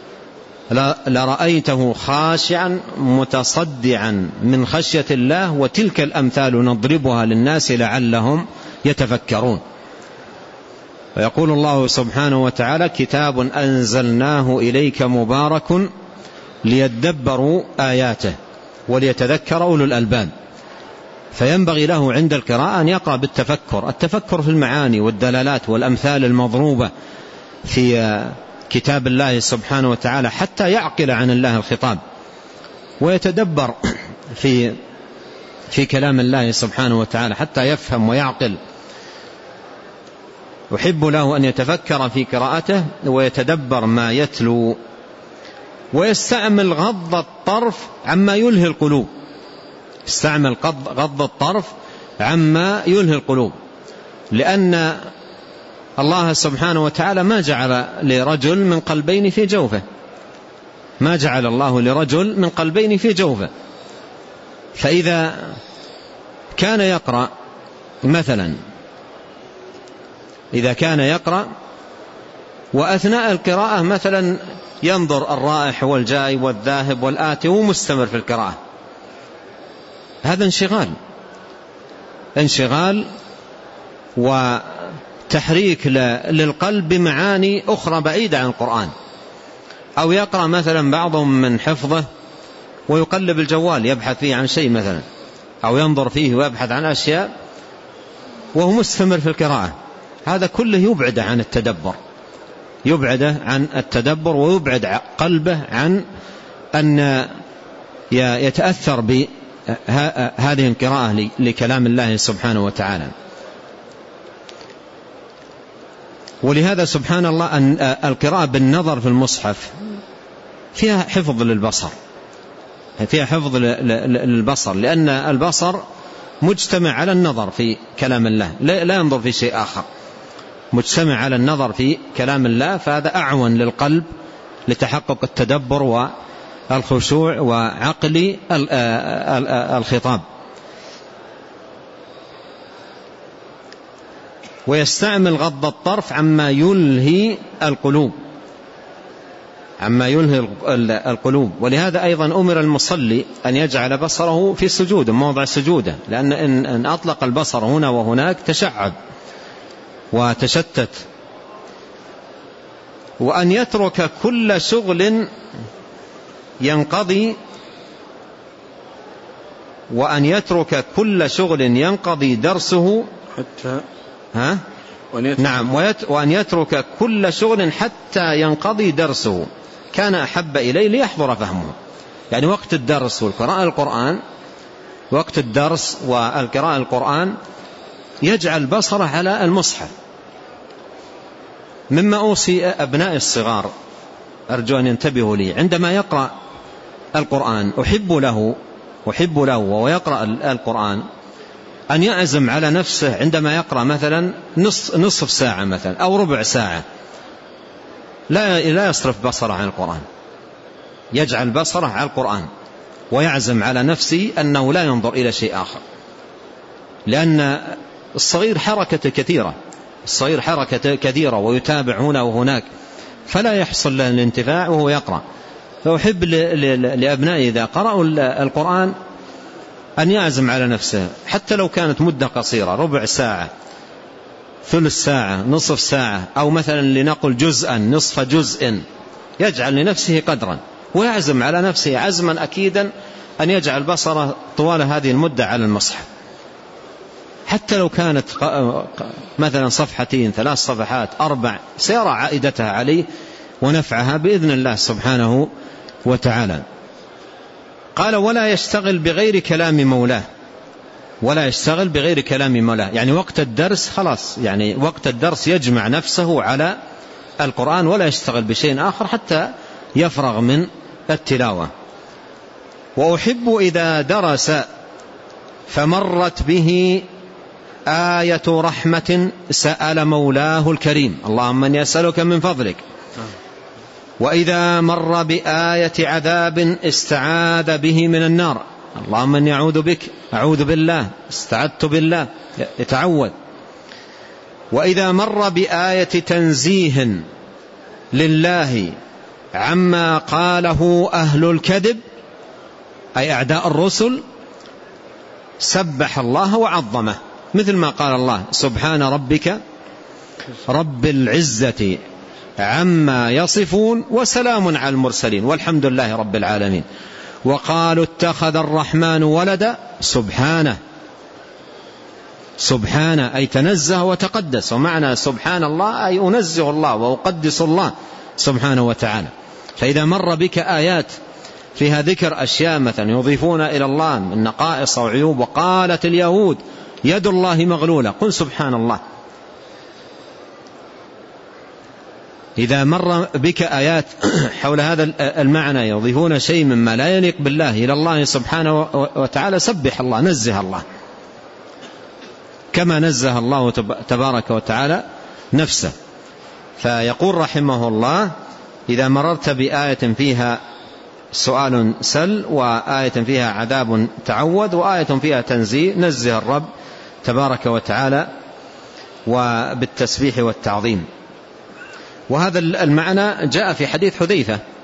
لرأيته خاشعا متصدعا من خشية الله، وتلك الأمثال نضربها للناس لعلهم يتفكرون. ويقول الله سبحانه وتعالى: كتاب أنزلناه إليك مبارك ليدبروا آياته وليتذكر أولو الألباب. فينبغي له عند القراءة أن يقرأ بالتفكر، التفكر في المعاني والدلالات والأمثال المضروبة في كتاب الله سبحانه وتعالى، حتى يعقل عن الله الخطاب ويتدبر في في كلام الله سبحانه وتعالى حتى يفهم ويعقل. يحب له أن يتفكر في قراءته ويتدبر ما يتلو، ويستعمل غض الطرف عما يلهي القلوب، استعمل غض الطرف عما يلهي القلوب، لأن الله سبحانه وتعالى ما جعل لرجل من قلبين في جوفه، ما جعل الله لرجل من قلبين في جوفه. فإذا كان يقرأ مثلا، إذا كان يقرأ وأثناء القراءة مثلا ينظر الرائح والجاي والذاهب والآتي ومستمر في القراءة. هذا انشغال انشغال وتحريك للقلب بمعاني أخرى بعيدة عن القرآن. أو يقرأ مثلا بعضهم من حفظه ويقلب الجوال يبحث فيه عن شيء مثلا، أو ينظر فيه ويبحث عن أشياء وهو مستمر في القراءة. هذا كله يبعده عن التدبر يبعده عن التدبر ويبعد قلبه عن أن يتأثر بهذه القراءة لكلام الله سبحانه وتعالى. ولهذا سبحان الله أن القراءة بالنظر في المصحف فيها حفظ للبصر فيها حفظ للبصر لأن البصر مجتمع على النظر في كلام الله، لا ينظر في شيء آخر، مجتمع على النظر في كلام الله، فهذا أعون للقلب لتحقق التدبر والخشوع وعقل الخطاب. ويستعمل غض الطرف عما يلهي القلوب عما يلهي القلوب. ولهذا أيضا أمر المصلي أن يجعل بصره في سجود موضع سجوده، لأن إن أطلق البصر هنا وهناك تشعب وتشتت. وأن يترك كل شغل ينقضي وأن يترك كل شغل ينقضي درسه حتى ها؟ نعم وأن يترك كل شغل حتى ينقضي درسه كان أحب إليه ليحضر فهمه. يعني وقت الدرس والقراءة القرآن وقت الدرس والقراءة القرآن يجعل بصره على المصحف. مما أوصي أبناء الصغار أرجو أن ينتبهوا لي عندما يقرأ القرآن أحب له أحب له وهو يقرأ القرآن أن يعزم على نفسه عندما يقرأ مثلا نصف, نصف ساعة مثلا أو ربع ساعة لا لا يصرف بصره عن القرآن، يجعل بصره على القرآن ويعزم على نفسه أنه لا ينظر إلى شيء آخر. لأن الصغير حركة كثيرة الصغير حركة كثيرة ويتابع هنا وهناك فلا يحصل له الانتفاع وهو يقرأ. فأحب لأبنائي إذا قرأوا القرآن أن يعزم على نفسه حتى لو كانت مدة قصيرة ربع ساعة ثلث ساعة نصف ساعة أو مثلا لنقل جزءا نصف جزء، يجعل لنفسه قدرا ويعزم على نفسه عزما أكيدا أن يجعل بصره طوال هذه المدة على المصحف، حتى لو كانت مثلا صفحتين ثلاث صفحات أربع سيرى عائدتها عليه ونفعها بإذن الله سبحانه وتعالى. قال ولا يشتغل بغير كلام مولاه ولا يشتغل بغير كلام مولاه يعني وقت الدرس خلاص، يعني وقت الدرس يجمع نفسه على القرآن ولا يشتغل بشيء آخر حتى يفرغ من التلاوة. وأحب إذا درس فمرت به آية رحمة سأل مولاه الكريم اللهم أني أسألك من فضلك، وإذا مر بآية عذاب استعاذ به من النار اللهم أني أعوذ بك أعوذ بالله استعذت بالله يتعوذ. وإذا مر بآية تنزيه لله عما قاله أهل الكذب أي أعداء الرسل سبح الله وعظمه، مثل ما قال الله سبحان ربك رب العزة عما يصفون وسلام على المرسلين والحمد لله رب العالمين. وقالوا اتخذ الرحمن ولدا سبحانه سبحانه أي تنزه وتقدس، ومعنى سبحان الله أي أنزه الله وأقدس الله سبحانه وتعالى. فإذا مر بك آيات فيها ذكر أشياء مثلا يضيفون إلى الله من نقائص وعيوب، وقالت اليهود يد الله مغلولة قل سبحان الله. إذا مر بك آيات حول هذا المعنى يضيفون شيء مما لا يليق بالله إلى الله سبحانه وتعالى سبح الله نزه الله كما نزه الله تبارك وتعالى نفسه. فيقول رحمه الله إذا مررت بآية فيها سؤال سل وآية فيها عذاب تعوذ وآية فيها تنزيه نزه الرب تبارك وتعالى وبالتسبيح والتعظيم. وهذا المعنى جاء في حديث حذيفة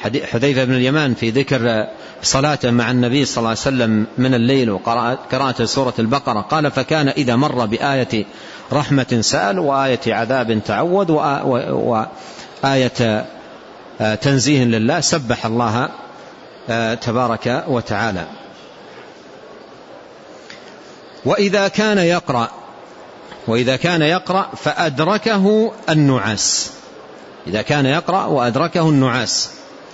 حذيفة بن اليمان في ذكر صلاته مع النبي صلى الله عليه وسلم من الليل وقراءة سورة البقرة قال فكان إذا مر بآية رحمة سأل وآية عذاب تعوذ وآية تنزيه لله سبح الله تبارك وتعالى. وإذا كان يقرأ وإذا كان يقرأ فأدركه النعاس، إذا كان يقرأ وأدركه النعاس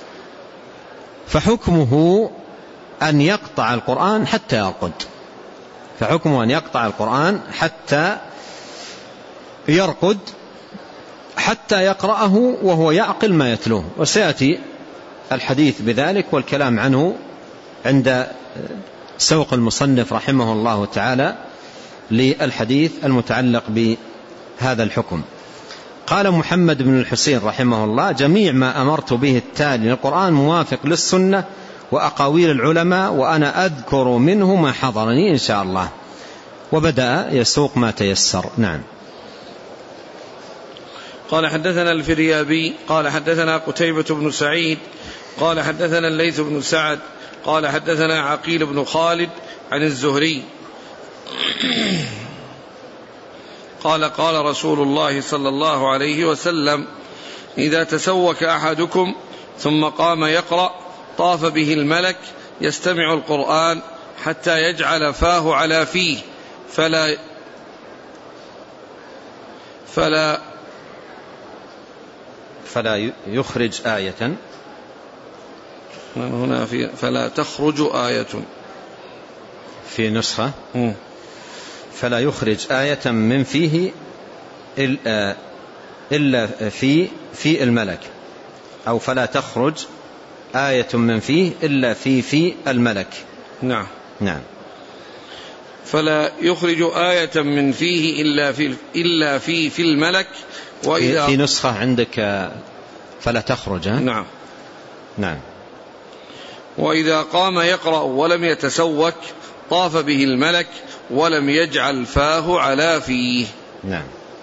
فحكمه أن يقطع القرآن حتى يرقد، فحكمه أن يقطع القرآن حتى يرقد حتى يقرأه وهو يعقل ما يتلوه، وسيأتي الحديث بذلك والكلام عنه عند سوق المصنف رحمه الله تعالى للحديث المتعلق بهذا الحكم. قال محمد بن الحسين رحمه الله جميع ما أمرت به التالي للقرآن موافق للسنة وأقاويل العلماء وأنا أذكر منه ما حضرني إن شاء الله، وبدأ يسوق ما تيسر. نعم. قال حدثنا الفريابي قال حدثنا قتيبة بن سعيد قال حدثنا الليث بن سعد قال حدثنا عقيل بن خالد عن الزهري قال قال رسول الله صلى الله عليه وسلم إذا تسوك أحدكم ثم قام يقرأ طاف به الملك يستمع القرآن حتى يجعل فاه على فيه فلا فلا فلا يخرج آية، هنا في فلا تخرج آية في نسخة م. فلا يخرج آية من فيه إلا في في الملك، أو فلا تخرج آية من فيه إلا في في الملك. نعم نعم. فلا يخرج آية من فيه إلا في إلا في في الملك. وإذا في نسخة عندك فلا تخرج. نعم نعم. وإذا قام يقرأ ولم يتسوك طاف به الملك ولم يجعل فاه على فيه. نعم.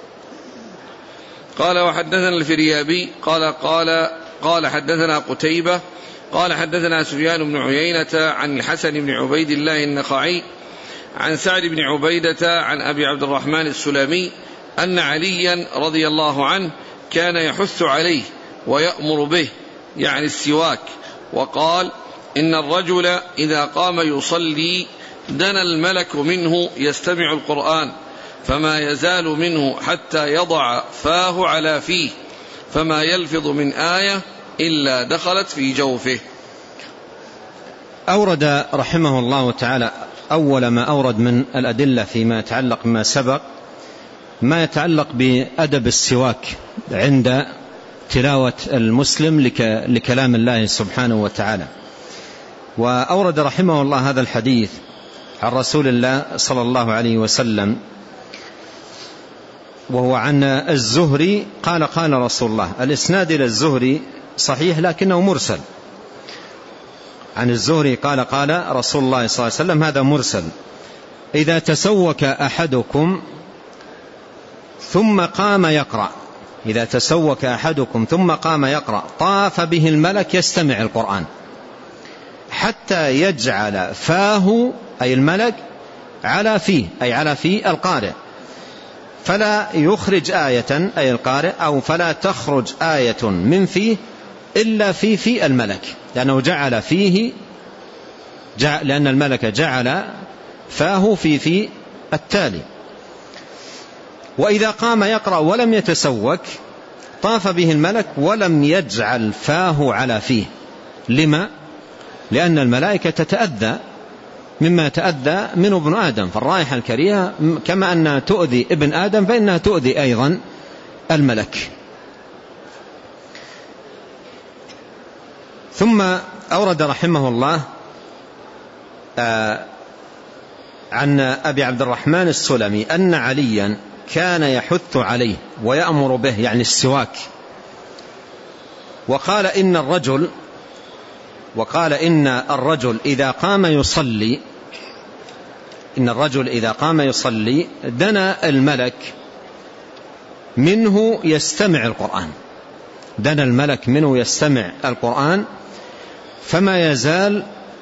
قال وحدثنا الفريابي قال قال قال حدثنا قتيبة قال حدثنا سفيان بن عيينة عن الحسن بن عبيد الله النخعي عن سعد بن عبيدة عن أبي عبد الرحمن السلمي أن عليا رضي الله عنه كان يحث عليه ويأمر به يعني السواك، وقال إن الرجل إذا قام يصلي دنا الملك منه يستمع القرآن فما يزال منه حتى يضع فاه على فيه فما يلفظ من آية إلا دخلت في جوفه. أورد رحمه الله تعالى أول ما أورد من الأدلة فيما يتعلق بما سبق ما يتعلق بأدب السواك عند تلاوة المسلم لكلام الله سبحانه وتعالى. وأورد رحمه الله هذا الحديث عن رسول الله صلى الله عليه وسلم وهو عن الزهري قال قال رسول الله. الإسناد إلى الزهري صحيح لكنه مرسل، عن الزهري قال قال رسول الله صلى الله عليه وسلم، هذا مرسل. إذا تسوك أحدكم ثم قام يقرأ إذا تسوك أحدكم ثم قام يقرأ طاف به الملك يستمع القرآن حتى يجعل فاه أي الملك على فيه أي على فيه القارئ فلا يخرج آية أي القارئ أو فلا تخرج آية من فيه إلا في في الملك، لأنه جعل فيه جعل لأن الملك جعل فاه في في التالي. وإذا قام يقرأ ولم يتسوك طاف به الملك ولم يجعل فاه على فيه. لما؟ لأن الملائكة تتأذى مما تأذى منه ابن آدم، فالرائحة الكريهة كما أنها تؤذي ابن آدم فإنها تؤذي أيضا الملك. ثم أورد رحمه الله عن أبي عبد الرحمن السلمي أن عليا كان يحث عليه ويأمر به يعني السواك، وقال إن الرجل وقال إن الرجل إذا قام يصلي إن الرجل إذا قام يصلي دنا الملك منه يستمع القرآن دنا الملك منه يستمع القرآن، فما يزال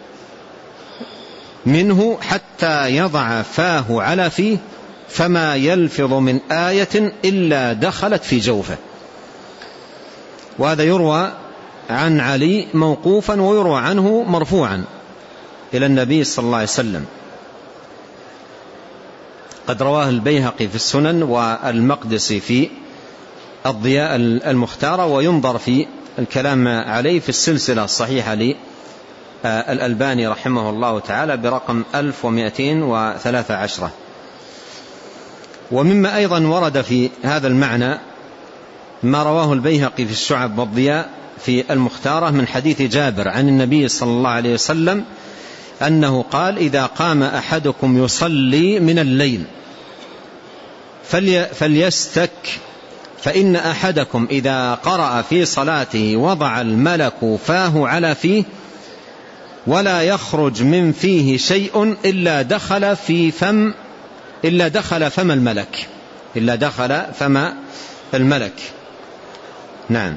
منه حتى يضع فاه على فيه، فما يلفظ من آية إلا دخلت في جوفه. وهذا يروى عن علي موقوفا ويروى عنه مرفوعا إلى النبي صلى الله عليه وسلم. قد رواه البيهقي في السنن والمقدسي في الضياء المختارة، وينظر في الكلام عليه في السلسلة الصحيحة للألباني رحمه الله تعالى برقم ألف ومئتين وثلاثة عشر. ومما أيضا ورد في هذا المعنى ما رواه البيهقي في الشعب والضياء في المختارة من حديث جابر عن النبي صلى الله عليه وسلم أنه قال: إذا قام أحدكم يصلي من الليل فلي فليستك، فإن أحدكم إذا قرأ في صلاته وضع الملك فاه على فيه ولا يخرج من فيه شيء إلا دخل في فم إلا دخل فم الملك إلا دخل فم الملك. نعم.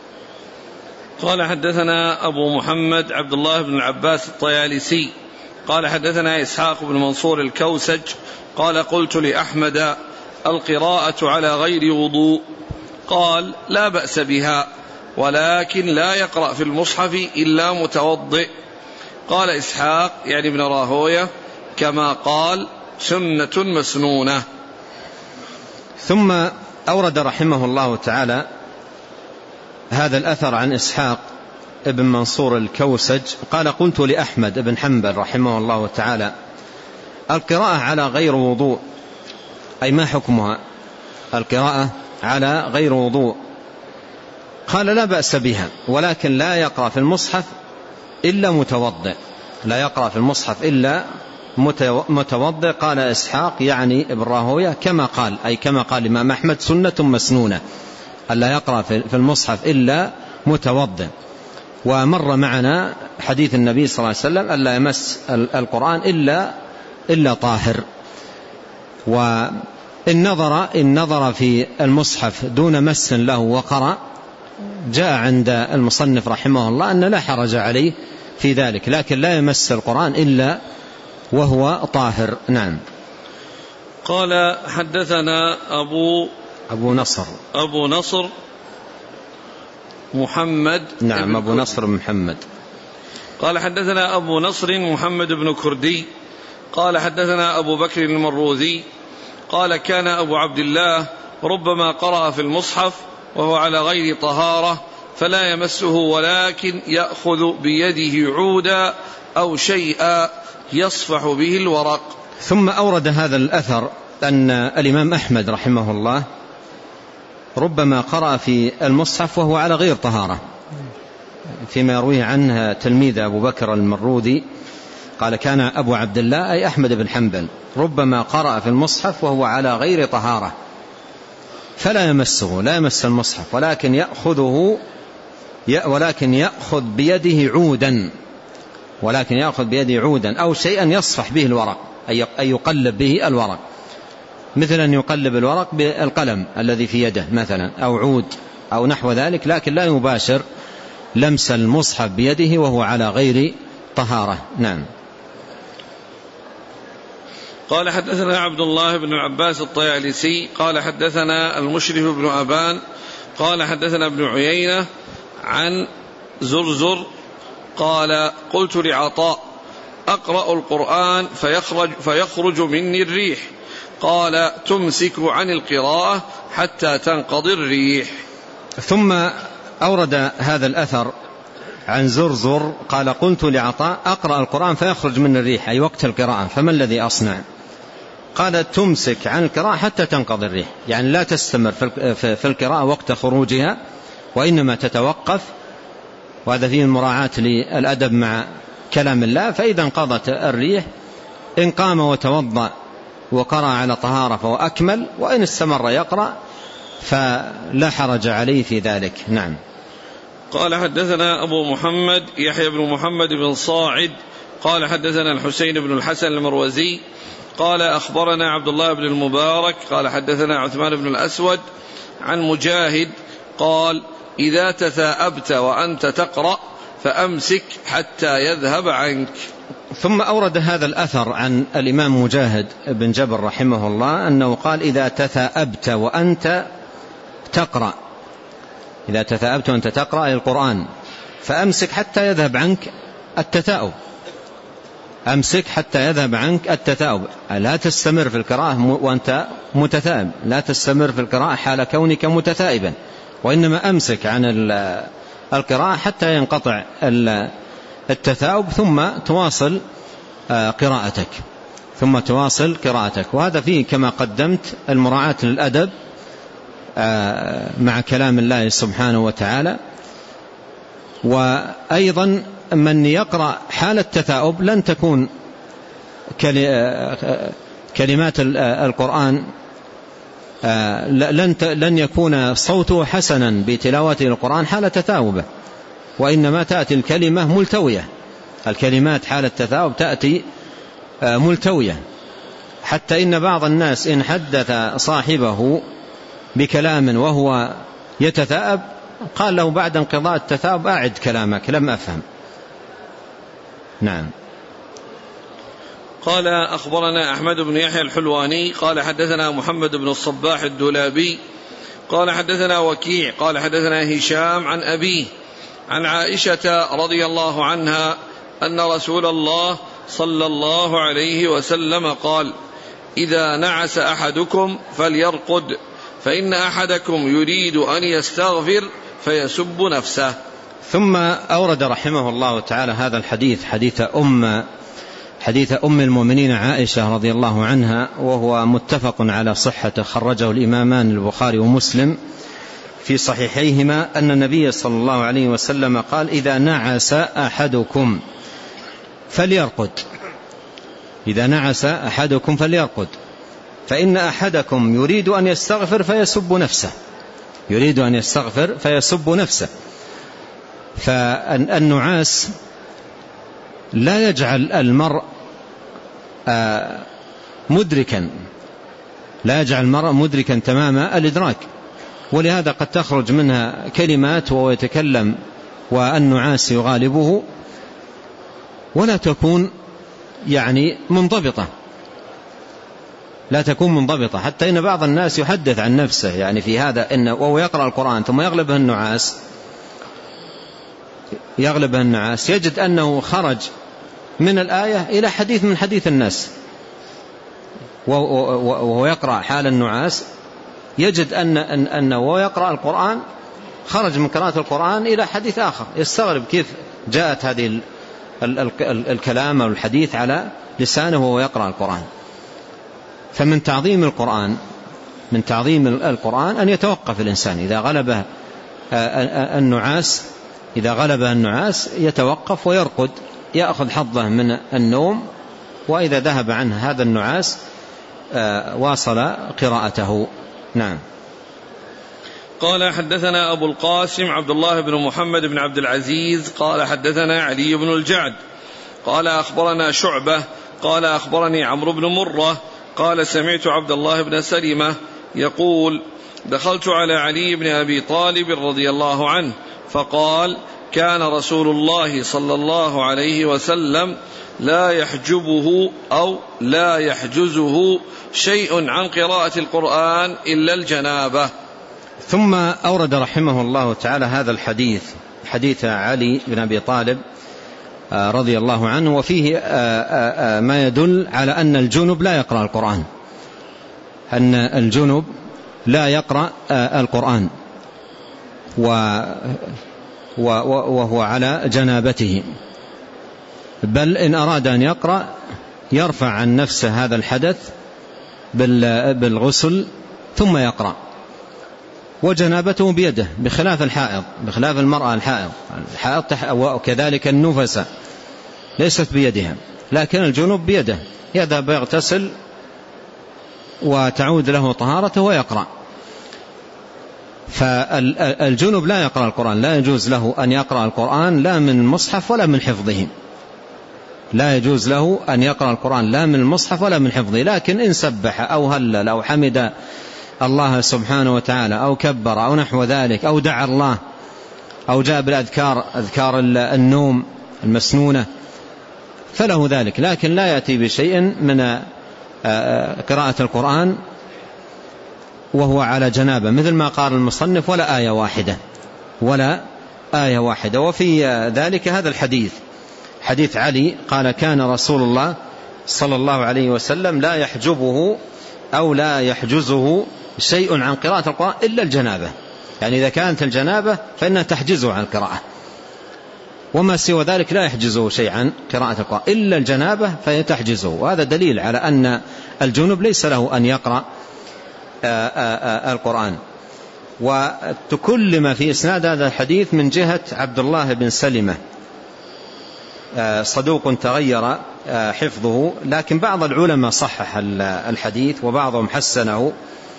قال: حدثنا أبو محمد عبد الله بن العباس الطيالسي قال: حدثنا إسحاق بن منصور الكوسج قال: قلت لأحمد: القراءة على غير وضوء؟ قال: لا بأس بها، ولكن لا يقرأ في المصحف إلا متوضئ. قال إسحاق يعني ابن راهوية: كما قال سنة مسنونة. ثم أورد رحمه الله تعالى هذا الأثر عن إسحاق ابن منصور الكوسج قال: قلت لأحمد بن حنبل رحمه الله تعالى: القراءة على غير وضوء أي ما حكمها؟ القراءة على غير وضوء. قال: لا بأس بها، ولكن لا يقرأ في المصحف إلا متوضئ لا يقرأ في المصحف إلا متوضئ. قال إسحاق يعني ابن راهوية: كما قال أي كما قال الإمام أحمد سنة مسنونة، ألا يقرأ في المصحف إلا متوضئ. ومر معنا حديث النبي صلى الله عليه وسلم ألا يمس القرآن إلا إلا طاهر. وإن نظر إن نظر في المصحف دون مس له وقرأ جاء عند المصنف رحمه الله أن لا حرج عليه في ذلك، لكن لا يمس القرآن إلا وهو طاهر. نعم. قال: حدثنا أبو أبو نصر أبو نصر محمد. نعم أبو نصر محمد. قال: حدثنا أبو نصر محمد بن كردي قال: حدثنا أبو بكر المروذي قال: كان أبو عبد الله ربما قرأ في المصحف وهو على غير طهارة فلا يمسه، ولكن يأخذ بيده عودا أو شيئا يصفح به الورق. ثم أورد هذا الأثر أن الإمام أحمد رحمه الله ربما قرأ في المصحف وهو على غير طهارة، فيما يرويه عنه تلميذ أبو بكر المروذي قال: كان أبو عبد الله أي أحمد بن حنبل ربما قرأ في المصحف وهو على غير طهارة فلا يمسه لا يمس المصحف، ولكن يأخذه ولكن يأخذ بيده عودا ولكن يأخذ بيده عودا أو شيئا يصفح به الورق، أي يقلب به الورق، مثل أن يقلب الورق بالقلم الذي في يده مثلا أو عود أو نحو ذلك، لكن لا يباشر لمس المصحف بيده وهو على غير طهارة. نعم. قال: حدثنا عبد الله بن العباس الطيالسي قال: حدثنا المشرف بن أبان قال: حدثنا ابن عيينة عن زرزر قال: قلت لعطاء: أقرأ القرآن فيخرج, فيخرج مني الريح؟ قال: تمسك عن القراءة حتى تنقضي الريح. ثم أورد هذا الأثر عن زرزر قال: قلت لعطاء: أقرأ القرآن فيخرج من الريح أي وقت القراءة، فما الذي أصنع؟ قال: تمسك عن القراءة حتى تنقضي الريح، يعني لا تستمر في القراءة وقت خروجها، وإنما تتوقف، وهذا فيه المراعاة للأدب مع كلام الله. فإذا انقضت الريح إن قام وتوضأ وقرأ على طهارة فهو أكمل، وإن استمر يقرأ فلا حرج عليه في ذلك. نعم. قال: حدثنا أبو محمد يحيى بن محمد بن صاعد قال: حدثنا الحسين بن الحسن المروزي قال: أخبرنا عبد الله بن المبارك قال: حدثنا عثمان بن الأسود عن مجاهد قال: إذا تثاءبت وأنت تقرأ فأمسك حتى يذهب عنك. ثم أورد هذا الأثر عن الإمام مجاهد بن جبر رحمه الله أنه قال إذا تثاءبت وأنت تقرأ، إذا تثاءبت وأنت تقرأ القرآن فأمسك حتى يذهب عنك التثاؤب، أمسك حتى يذهب عنك التثاؤب، لا تستمر في القراءة وأنت متثائب، لا تستمر في القراءة حال كونك متثائبا، وإنما أمسك عن القراءة حتى ينقطع التثاؤب ثم تواصل قراءتك ثم تواصل قراءتك. وهذا فيه كما قدمت المراعاة للأدب مع كلام الله سبحانه وتعالى. وأيضا من يقرأ حال التثاؤب لن تكون كلمات القرآن لن يكون صوته حسنا بتلاوته القرآن حال تثاؤبه، وإنما تأتي الكلمة ملتوية، الكلمات حال التثاؤب تأتي ملتوية، حتى إن بعض الناس إن حدث صاحبه بكلام وهو يتثاءب قال له بعد انقضاء التثاؤب أعد كلامك لم أفهم. نعم. قال أخبرنا أحمد بن يحيى الحلواني قال حدثنا محمد بن الصباح الدولابي قال حدثنا وكيع قال حدثنا هشام عن أبيه عن عائشة رضي الله عنها أن رسول الله صلى الله عليه وسلم قال إذا نعس أحدكم فليرقد فإن أحدكم يريد أن يستغفر فيسب نفسه. ثم أورد رحمه الله تعالى هذا الحديث حديث أم حديث أم المؤمنين عائشة رضي الله عنها، وهو متفق على صحته، خرجه الإمامان البخاري ومسلم في صحيحيهما، أن النبي صلى الله عليه وسلم قال إذا نعس أحدكم فليرقد، إذا نعس أحدكم فليرقد فإن أحدكم يريد أن يستغفر فيسب نفسه، يريد أن يستغفر فيسب نفسه. فالنعاس لا يجعل المرء مدركا لا يجعل المرء مدركا تمام الإدراك، ولهذا قد تخرج منها كلمات وهو يتكلم والنعاس يغالبه ولا تكون يعني منضبطة، لا تكون منضبطة، حتى إن بعض الناس يحدث عن نفسه يعني في هذا إنه وهو يقرأ القرآن ثم يغلبه النعاس يغلبه النعاس يجد أنه خرج من الآية إلى حديث من حديث الناس، وهو يقرأ حال النعاس يجد أن أنه وهو يقرأ القرآن خرج من قراءة القرآن إلى حديث آخر، يستغرب كيف جاءت هذه الكلام أو الحديث على لسانه وهو يقرأ القرآن. فمن تعظيم القرآن من تعظيم القرآن أن يتوقف الإنسان إذا غلبه النعاس إذا غلبه النعاس يتوقف ويرقد، يأخذ حظه من النوم، وإذا ذهب عنه هذا النعاس واصل قراءته. نعم. قال حدثنا أبو القاسم عبد الله بن محمد بن عبد العزيز قال حدثنا علي بن الجعد قال أخبرنا شعبة قال أخبرني عمرو بن مرة قال سمعت عبد الله بن سلمة يقول دخلت على علي بن أبي طالب رضي الله عنه فقال كان رسول الله صلى الله عليه وسلم لا يحجبه أو لا يحجزه شيء عن قراءة القرآن إلا الجنابة. ثم أورد رحمه الله تعالى هذا الحديث حديث علي بن أبي طالب رضي الله عنه، وفيه ما يدل على أن الجنب لا يقرأ القرآن، أن الجنب لا يقرأ القرآن وهو على جنابته، بل إن أراد أن يقرأ يرفع عن نفسه هذا الحدث بالغسل ثم يقرأ، وجنابته بيده، بخلاف الحائض بخلاف المرأة الحائض الحائض وكذلك النفسة ليست بيدها، لكن الجنوب بيده، يذهب يغتسل وتعود له طهارته ويقرأ. فالجنوب لا يقرأ القرآن، لا يجوز له أن يقرأ القرآن لا من المصحف ولا من حفظه، لا يجوز له أن يقرأ القرآن لا من المصحف ولا من حفظه، لكن إن سبح أو هلل أو حمد الله سبحانه وتعالى أو كبر أو نحو ذلك أو دعا الله أو جاء بالأذكار أذكار النوم المسنونة فله ذلك، لكن لا يأتي بشيء من قراءة القرآن وهو على جنابه، مثل ما قال المصنف ولا آية واحدة ولا آية واحدة. وفي ذلك هذا الحديث، حديث علي قال كان رسول الله صلى الله عليه وسلم لا يحجبه أو لا يحجزه شيء عن قراءة القرآن إلا الجنابة، يعني إذا كانت الجنابة فإنها تحجزه عن القراءة، وما سوى ذلك لا يحجزه شيء عن قراءة القرآن إلا الجنابة فهي تحجزه. وهذا دليل على أن الجنوب ليس له أن يقرأ القرآن. وتكلم في إسناد هذا الحديث من جهة عبد الله بن سلمة، صدوق تغير حفظه، لكن بعض العلماء صحح الحديث وبعضهم حسنه.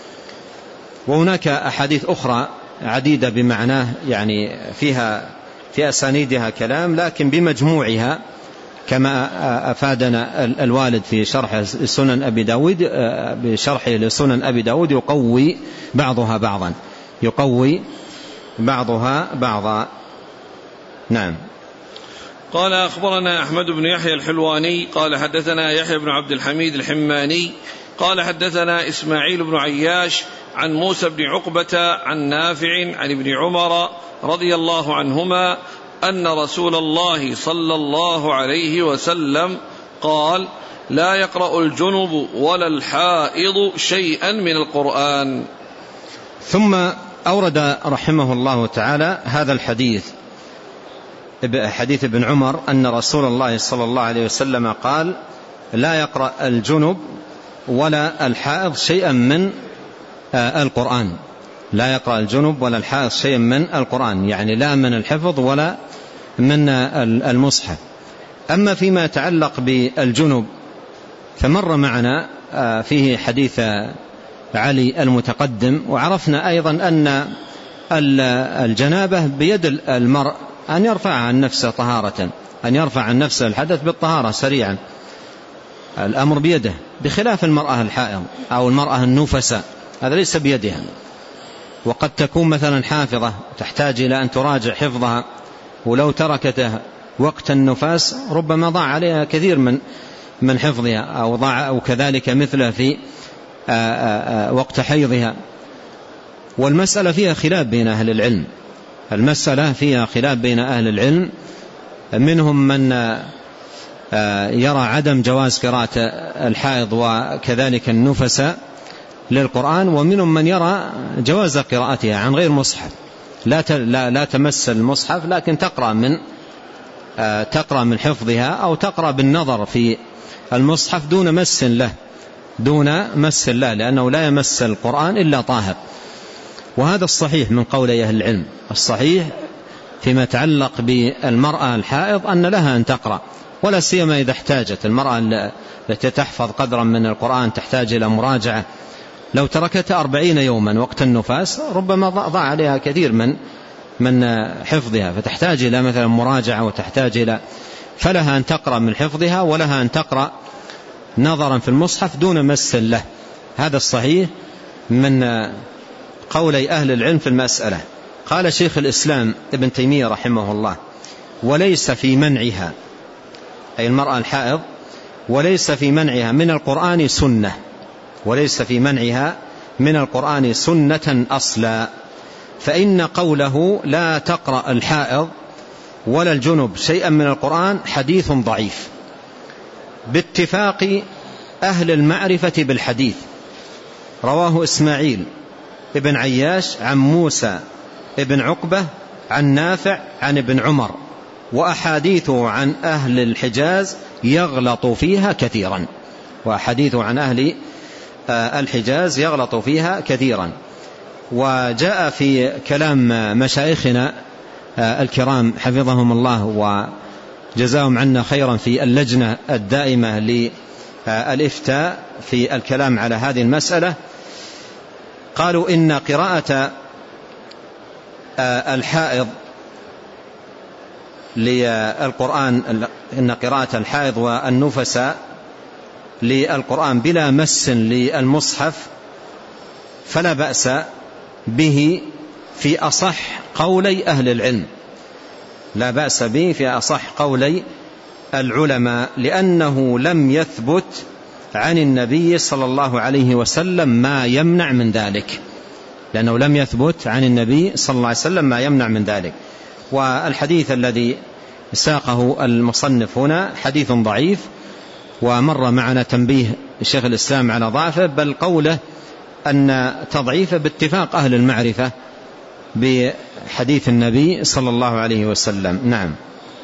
وهناك أحاديث أخرى عديدة بمعناه، يعني فيها في أسانيدها كلام، لكن بمجموعها كما أفادنا الوالد في شرح سنن أبي داود بشرحه لسنن أبي داود يقوي بعضها بعضا يقوي بعضها بعضا. نعم. قال أخبرنا أحمد بن يحيى الحلواني قال حدثنا يحيى بن عبد الحميد الحماني قال حدثنا إسماعيل بن عياش عن موسى بن عقبة عن نافع عن ابن عمر رضي الله عنهما أن رسول الله صلى الله عليه وسلم قال لا يقرأ الجنب ولا الحائض شيئا من القرآن. ثم أورد رحمه الله تعالى هذا الحديث، حديث ابن عمر أن رسول الله صلى الله عليه وسلم قال لا يقرأ الجنب ولا الحائض شيئا من القرآن، لا يقرأ الجنب ولا الحائض شيئا من القرآن، يعني لا من الحفظ ولا من المصحف. أما فيما يتعلق بالجنب فمر معنا فيه حديث علي المتقدم، وعرفنا أيضا أن الجنابة بيد المرء أن يرفع عن نفسه طهارة، أن يرفع عن نفسه الحدث بالطهارة سريعا، الأمر بيده، بخلاف المرأة الحائض أو المرأة النفساء هذا ليس بيدها، وقد تكون مثلا حافظة تحتاج إلى أن تراجع حفظها، ولو تركته وقت النفاس ربما ضاع عليها كثير من من حفظها، أو ضاع أو كذلك مثله في وقت حيضها. والمسألة فيها خلاف بين أهل العلم، المسألة فيها خلاف بين أهل العلم، منهم من يرى عدم جواز قراءة الحائض وكذلك النفساء للقرآن، ومنهم من يرى جواز قراءتها عن غير مصحف، لا لا لا تمس المصحف لكن تقرأ من تقرأ من حفظها، أو تقرأ بالنظر في المصحف دون مس له دون مس له لأنه لا يمس القرآن إلا طاهر. وهذا الصحيح من قول أهل العلم، الصحيح فيما يتعلق بالمرأة الحائض أن لها أن تقرأ، ولا سيما إذا احتاجت. المرأة التي تحفظ قدرا من القرآن تحتاج إلى مراجعة، لو تركت أربعين يوما وقت النفاس ربما ضاع عليها كثير من من حفظها، فتحتاج إلى مثلا مراجعة وتحتاج إلى، فلها أن تقرأ من حفظها، ولها أن تقرأ نظرا في المصحف دون مس له. هذا الصحيح من قولي أهل العلم في المسألة. قال شيخ الإسلام ابن تيمية رحمه الله وليس في منعها، أي المرأة الحائض، وليس في منعها من القرآن سنة، وليس في منعها من القرآن سنة أصلا، فإن قوله لا تقرأ الحائض ولا الجنب شيئا من القرآن حديث ضعيف باتفاق أهل المعرفة بالحديث. رواه إسماعيل ابن عياش عن موسى ابن عقبة عن نافع عن ابن عمر، وأحاديثه عن أهل الحجاز يغلط فيها كثيرا، وأحاديثه عن أهل الحجاز يغلط فيها كثيرا. وجاء في كلام مشايخنا الكرام حفظهم الله وجزاهم عنا خيرا في اللجنة الدائمة للإفتاء في الكلام على هذه المسألة، قالوا إن قراءة الحائض للقرآن إن قراءة الحائض والنفساء للقرآن بلا مس للمصحف فلا بأس به في أصح قولي أهل العلم، لا بأس به في أصح قولي العلماء، لأنه لم يثبت عن النبي صلى الله عليه وسلم ما يمنع من ذلك، لأنه لم يثبت عن النبي صلى الله عليه وسلم ما يمنع من ذلك. والحديث الذي ساقه المصنف هنا حديث ضعيف، ومر معنا تنبيه شيخ الإسلام على ضعفه، بل قوله أن تضعيفه باتفاق أهل المعرفة بحديث النبي صلى الله عليه وسلم. نعم.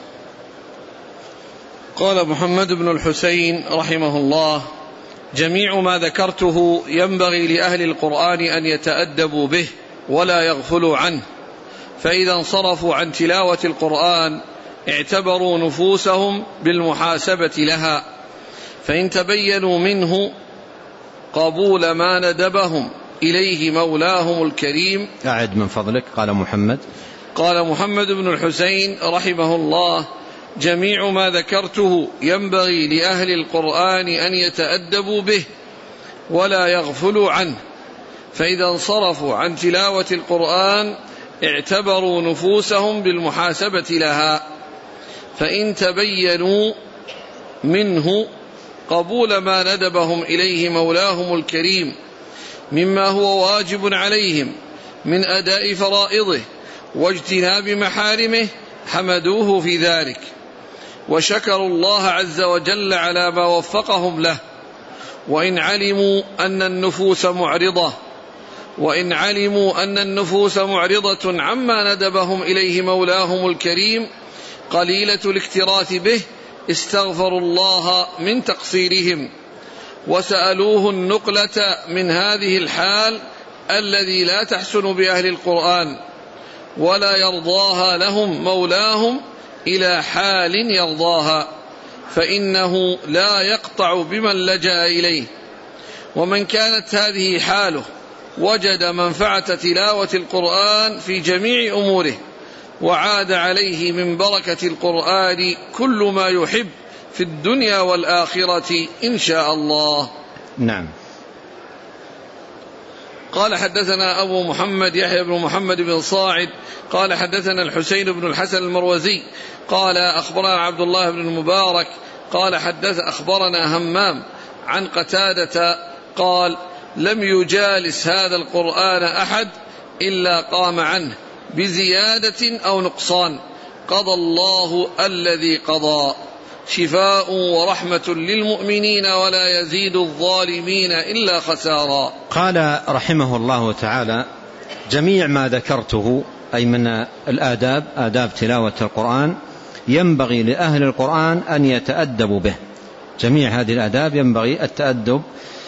قال محمد بن الحسين رحمه الله: جميع ما ذكرته ينبغي لأهل القرآن أن يتأدبوا به ولا يغفلوا عنه، فإذا انصرفوا عن تلاوة القرآن اعتبروا نفوسهم بالمحاسبة لها، فإن تبينوا منه قبول ما ندبهم إليه مولاهم الكريم. أعد من فضلك. قال محمد قال محمد بن الحسين رحمه الله: جميع ما ذكرته ينبغي لأهل القرآن أن يتأدبوا به ولا يغفلوا عنه، فإذا انصرفوا عن تلاوة القرآن اعتبروا نفوسهم بالمحاسبة لها، فإن تبينوا منه قبول ما ندبهم إليه مولاهم الكريم مما هو واجب عليهم من أداء فرائضه واجتناب محارمه حمدوه في ذلك، وشكروا الله عز وجل على ما وفقهم له. وإن علموا أن النفوس معرضة وإن علموا أن النفوس معرضة عما ندبهم إليه مولاهم الكريم قليلة الاكتراث به استغفروا الله من تقصيرهم، وسألوه النقلة من هذه الحال الذي لا تحسن بأهل القرآن، ولا يرضاها لهم مولاهم إلى حال يرضاها، فإنه لا يقطع بمن لجأ إليه. ومن كانت هذه حاله وجد منفعة تلاوة القرآن في جميع أموره، وعاد عليه من بركة القرآن كل ما يحب في الدنيا والآخرة إن شاء الله. نعم. قال حدثنا أبو محمد يحيى بن محمد بن صاعد قال حدثنا الحسين بن الحسن المروزي قال أخبرنا عبد الله بن المبارك قال حدث أخبرنا همام عن قتادة قال: لم يجالس هذا القرآن أحد إلا قام عنه بزيادة أو نقصان، قضى الله الذي قضى، شفاء ورحمة للمؤمنين ولا يزيد الظالمين إلا خسارا. قال رحمه الله تعالى: جميع ما ذكرته أي من الآداب، آداب تلاوة القرآن، ينبغي لأهل القرآن أن يتأدبوا به. جميع هذه الآداب ينبغي التأدب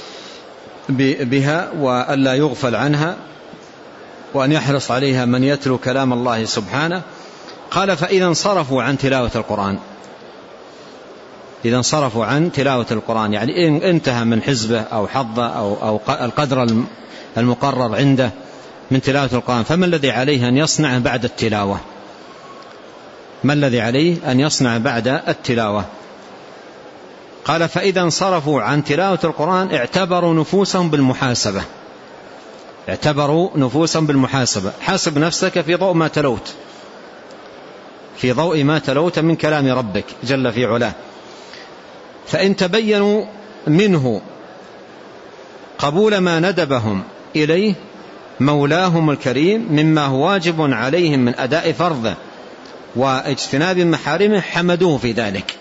بها وألا يغفل عنها، وأن يحرص عليها من يتلو كلام الله سبحانه. قال: فإذا انصرفوا عن تلاوة القرآن، إذا انصرفوا عن تلاوة القرآن يعني إن انتهى من حزبه أو حظه أو, أو القدر المقرر عنده من تلاوة القرآن، فما الذي عليه أن يصنع بعد التلاوة؟ ما الذي عليه أن يصنع بعد التلاوة؟ قال: فإذا انصرفوا عن تلاوة القرآن اعتبروا نفوسهم بالمحاسبة، اعتبروا نفوسهم بالمحاسبة. حاسب نفسك في ضوء ما تلوت، في ضوء ما تلوت من كلام ربك جل في علاه. فإن تبينوا منه قبول ما ندبهم إليه مولاهم الكريم مما هو واجب عليهم من أداء فرضه واجتناب محارمه حمدوه في ذلك.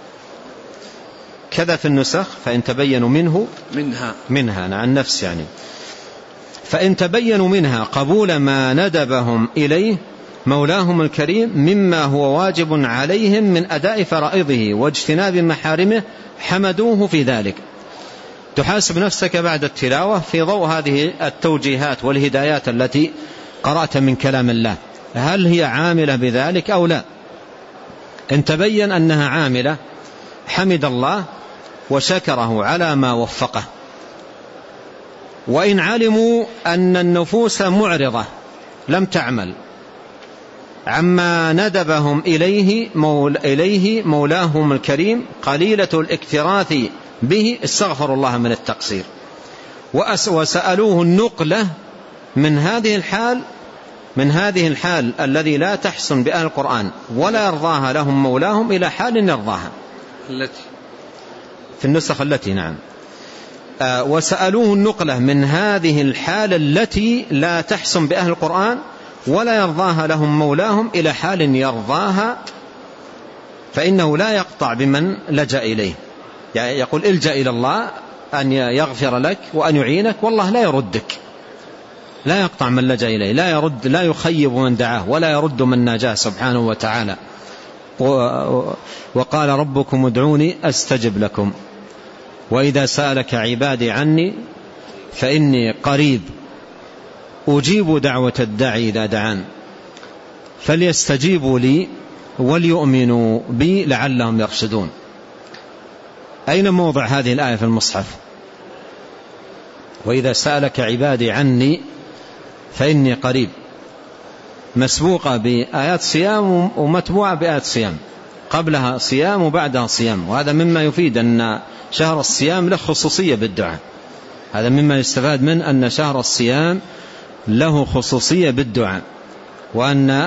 كذا في النسخ: فإن تبينوا منه منها منها عن نفس يعني فإن تبينوا منها قبول ما ندبهم إليه مولاهم الكريم مما هو واجب عليهم من أداء فرائضه واجتناب محارمه حمدوه في ذلك. تحاسب نفسك بعد التلاوة في ضوء هذه التوجيهات والهدايات التي قرأت من كلام الله، هل هي عاملة بذلك أو لا؟ إن تبين أنها عاملة حمد الله وشكره على ما وفقه. وإن علموا أن النفوس معرضة لم تعمل عما ندبهم إليه, مول إليه مولاهم الكريم قليلة الاكتراث به استغفر الله من التقصير، وسألوه النقلة من هذه الحال من هذه الحال الذي لا تحسن بأهل القرآن ولا يرضاها لهم مولاهم إلى حال يرضاها التي في النسخ التي نعم آه وسألوه النقلة من هذه الحال التي لا تحسن بأهل القرآن ولا يرضاها لهم مولاهم إلى حال يرضاها، فإنه لا يقطع بمن لجأ إليه. يعني يقول الجأ إلى الله أن يغفر لك وأن يعينك، والله لا يردك، لا يقطع من لجأ إليه، لا يرد، لا يخيب من دعاه ولا يرد من ناجاه سبحانه وتعالى. وقال ربكم ادعوني أستجب لكم وإذا سألك عبادي عني فإني قريب أجيب دعوة الداعي إذا دعان فليستجيبوا لي وليؤمنوا بي لعلهم يرشدون. أين موضع هذه الآية في المصحف؟ وإذا سألك عبادي عني فإني قريب، مسبوقة بآيات صيام ومتبوعة بآيات صيام، قبلها صيام وبعدها صيام. وهذا مما يفيد أن شهر الصيام له خصوصية بالدعاء، هذا مما يستفاد من أن شهر الصيام له خصوصية بالدعاء، وأن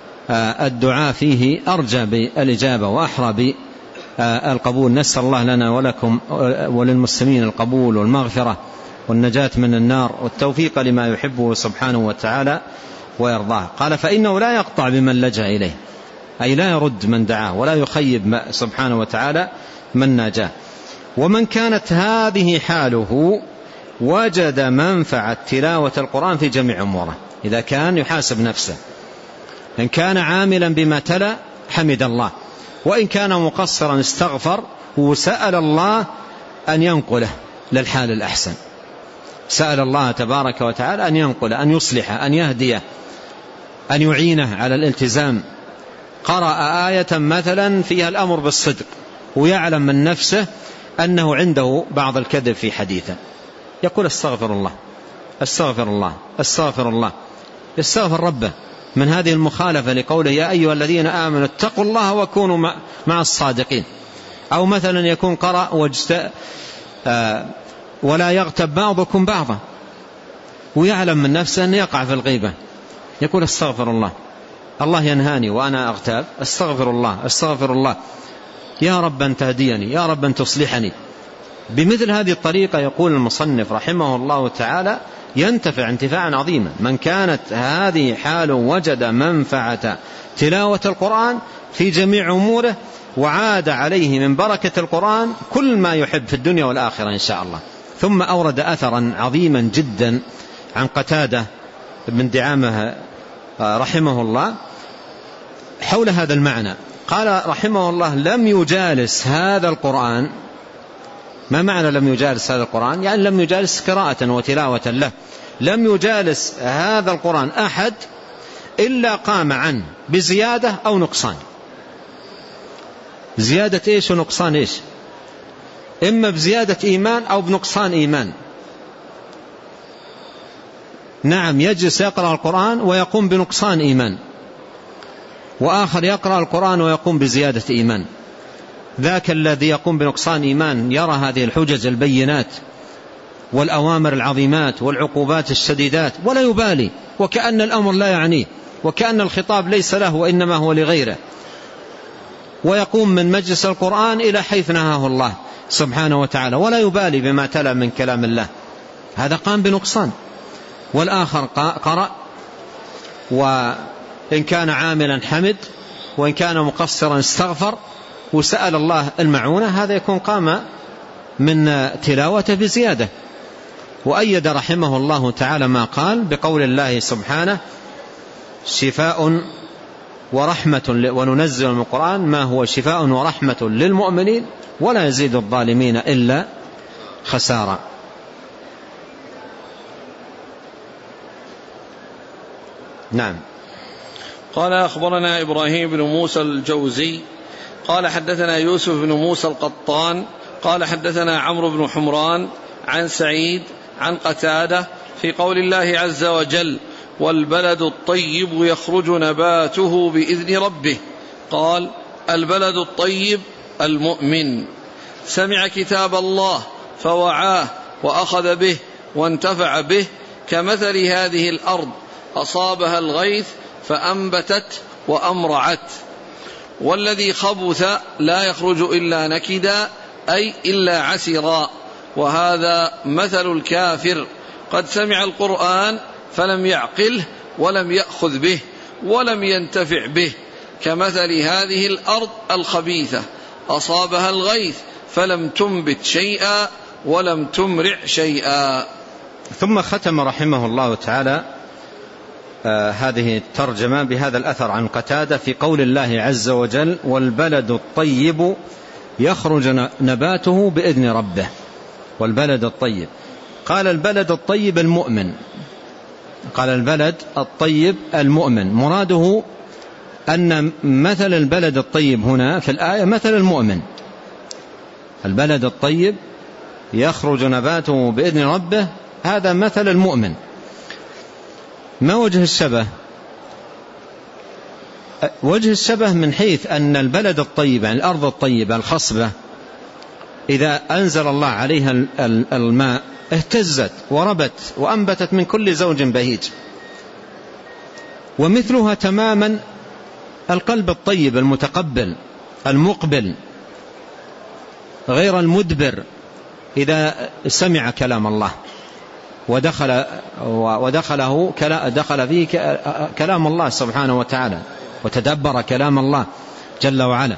الدعاء فيه أرجى بالإجابة وأحرى بالقبول. نسأل الله لنا ولكم وللمسلمين القبول والمغفرة والنجاة من النار والتوفيق لما يحبه سبحانه وتعالى ويرضاه. قال فإنه لا يقطع بمن لجأ إليه، أي لا يرد من دعاه ولا يخيب سبحانه وتعالى من ناجاه. ومن كانت هذه حاله وجد منفعة تلاوة القرآن في جميع أموره. إذا كان يحاسب نفسه، إن كان عاملا بما تلا حمد الله، وإن كان مقصرا استغفر وسأل الله أن ينقله للحال الأحسن، سأل الله تبارك وتعالى أن ينقله، أن يصلحه، أن يهديه، أن يعينه على الالتزام. قرأ آية مثلا فيها الأمر بالصدق ويعلم من نفسه أنه عنده بعض الكذب في حديثه، يقول استغفر الله استغفر الله استغفر الله، يستغفر ربه من هذه المخالفة لقوله يا أيها الذين آمنوا اتقوا الله وكونوا مع الصادقين. أو مثلا يكون قرأ واجت... آه ولا يغتب بعضكم بعضا، ويعلم من نفسه أن يقع في الغيبة، يقول استغفر الله، الله ينهاني وأنا أغتاب، استغفر الله استغفر الله، يا رب أن تهديني، يا رب أن تصلحني. بمثل هذه الطريقة يقول المصنف رحمه الله تعالى ينتفع انتفاعا عظيما. من كانت هذه حاله وجد منفعة تلاوة القرآن في جميع أموره، وعاد عليه من بركة القرآن كل ما يحب في الدنيا والآخرة إن شاء الله. ثم أورد أثرا عظيما جدا عن قتادة بن دعامة رحمه الله حول هذا المعنى. قال رحمه الله لم يجالس هذا القرآن. ما معنى لم يجالس هذا القرآن؟ يعني لم يجالس قراءة وتلاوة له، لم يجالس هذا القرآن أحد إلا قام عنه بزيادة أو نقصان. زيادة إيش ونقصان إيش؟ إما بزيادة إيمان أو بنقصان إيمان. نعم، يجلس يقرأ القرآن ويقوم بنقصان إيمان، وآخر يقرأ القرآن ويقوم بزيادة إيمان. ذاك الذي يقوم بنقصان إيمان يرى هذه الحجج البينات والأوامر العظيمات والعقوبات الشديدات ولا يبالي، وكأن الأمر لا يعنيه، وكأن الخطاب ليس له وإنما هو لغيره، ويقوم من مجلس القرآن إلى حيث نهاه الله سبحانه وتعالى ولا يبالي بما تلا من كلام الله. هذا قام بنقصان. والآخر قرأ وإن كان عاملا حمد، وإن كان مقصرا استغفر وسأل الله المعونة، هذا يكون قام من تلاوته بزيادة. وأيد رحمه الله تعالى ما قال بقول الله سبحانه شفاء ورحمة، وننزل من القرآن ما هو شفاء ورحمة للمؤمنين ولا يزيد الظالمين إلا خسارة. نعم. قال أخبرنا إبراهيم بن موسى الجوزي قال حدثنا يوسف بن موسى القطان قال حدثنا عمرو بن حمران عن سعيد عن قتادة في قول الله عز وجل والبلد الطيب يخرج نباته بإذن ربه. قال البلد الطيب المؤمن سمع كتاب الله فوعاه وأخذ به وانتفع به، كمثل هذه الأرض أصابها الغيث فأنبتت وأمرعت. والذي خبث لا يخرج إلا نكدا أي إلا عسرا. وهذا مثل الكافر قد سمع القرآن فلم يعقله ولم يأخذ به ولم ينتفع به، كمثل هذه الأرض الخبيثة أصابها الغيث فلم تنبت شيئا ولم تمرع شيئا. ثم ختم رحمه الله تعالى آه هذه الترجمة بهذا الأثر عن قتادة في قول الله عز وجل: والبلد الطيب يخرج نباته بإذن ربه. والبلد الطيب، قال البلد الطيب المؤمن، قال البلد الطيب المؤمن، مراده أن مثل البلد الطيب هنا في الآية مثل المؤمن. البلد الطيب يخرج نباته بإذن ربه، هذا مثل المؤمن. ما وجه الشبه؟ وجه الشبه من حيث أن البلد الطيب، يعني الأرض الطيبة الخصبة، إذا أنزل الله عليها الماء اهتزت وربت وأنبتت من كل زوج بهيج. ومثلها تماما القلب الطيب المتقبل المقبل غير المدبر، إذا سمع كلام الله ودخل ودخله دخل فيه كلام الله سبحانه وتعالى وتدبر كلام الله جل وعلا.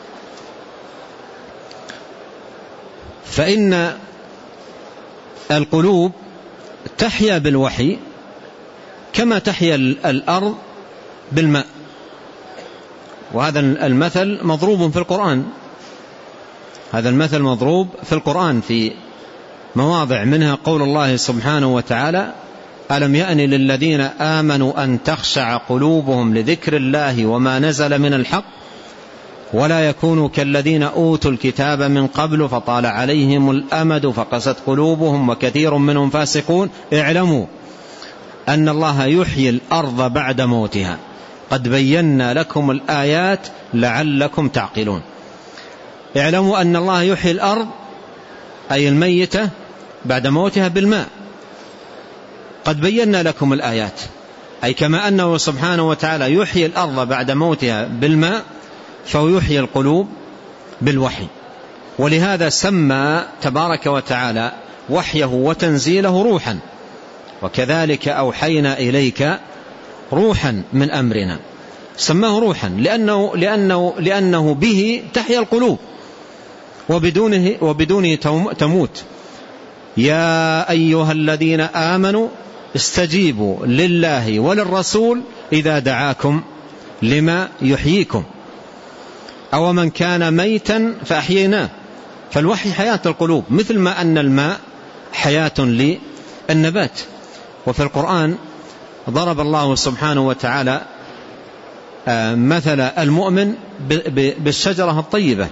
فإن القلوب تحيا بالوحي كما تحيا الأرض بالماء. وهذا المثل مضروب في القرآن، هذا المثل مضروب في القرآن في مواضع، منها قول الله سبحانه وتعالى: ألم يأن للذين آمنوا أن تخشع قلوبهم لذكر الله وما نزل من الحق ولا يكونوا كالذين أوتوا الكتاب من قبل فطال عليهم الأمد فقست قلوبهم وكثير منهم فاسقون اعلموا أن الله يحيي الأرض بعد موتها قد بينا لكم الآيات لعلكم تعقلون. اعلموا أن الله يحيي الأرض أي الميتة بعد موتها بالماء، قد بينا لكم الآيات، أي كما أنه سبحانه وتعالى يحيي الأرض بعد موتها بالماء فهو يحيي القلوب بالوحي. ولهذا سمى تبارك وتعالى وحيه وتنزيله روحا، وكذلك أوحينا إليك روحا من أمرنا، سماه روحا لأنه, لأنه, لأنه به تحيا القلوب وبدونه, وبدونه تموت. يا أيها الذين آمنوا استجيبوا لله وللرسول إذا دعاكم لما يحييكم أو من كان ميتا فأحييناه. فالوحي حياة القلوب، مثل ما أن الماء حياة للنبات. وفي القرآن ضرب الله سبحانه وتعالى مثل المؤمن بالشجرة الطيبة: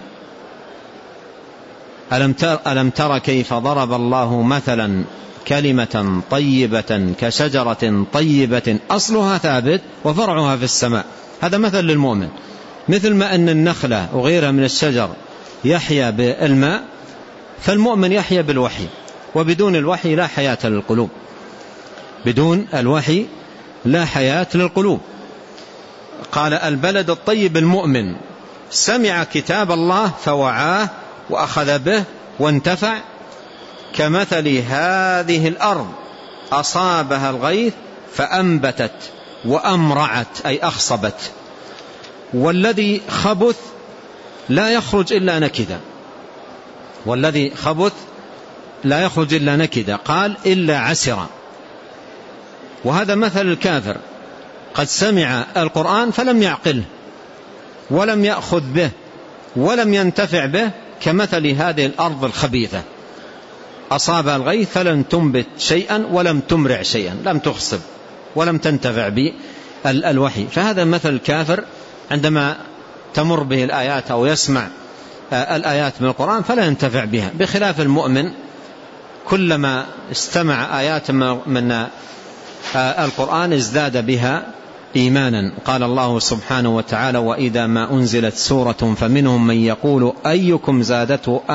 ألم تر كيف ضرب الله مثلا كلمة طيبة كشجرة طيبة أصلها ثابت وفرعها في السماء. هذا مثل للمؤمن، مثل ما أن النخلة وغيرها من الشجر يحيا بالماء، فالمؤمن يحيا بالوحي، وبدون الوحي لا حياة للقلوب، بدون الوحي لا حياة للقلوب. قال: البلد الطيب المؤمن سمع كتاب الله فوعاه وأخذ به وانتفع، كمثل هذه الأرض أصابها الغيث فأنبتت وأمرعت أي أخصبت. والذي خبث لا يخرج إلا نكدا، والذي خبث لا يخرج إلا نكدا، قال إلا عسرا. وهذا مثل الكافر قد سمع القرآن فلم يعقله ولم يأخذ به ولم ينتفع به، كمثل هذه الأرض الخبيثة أصابها الغيث فلم تنبت شيئا ولم تمرع شيئا، لم تخصب ولم تنتفع بالوحي. فهذا مثل الكافر عندما تمر به الآيات أو يسمع الآيات من القرآن فلا ينتفع بها، بخلاف المؤمن كلما استمع آيات من القرآن ازداد بها إيمانا. قال الله سبحانه وتعالى: وإذا ما أنزلت سورة فمنهم من يقول أيكم زادته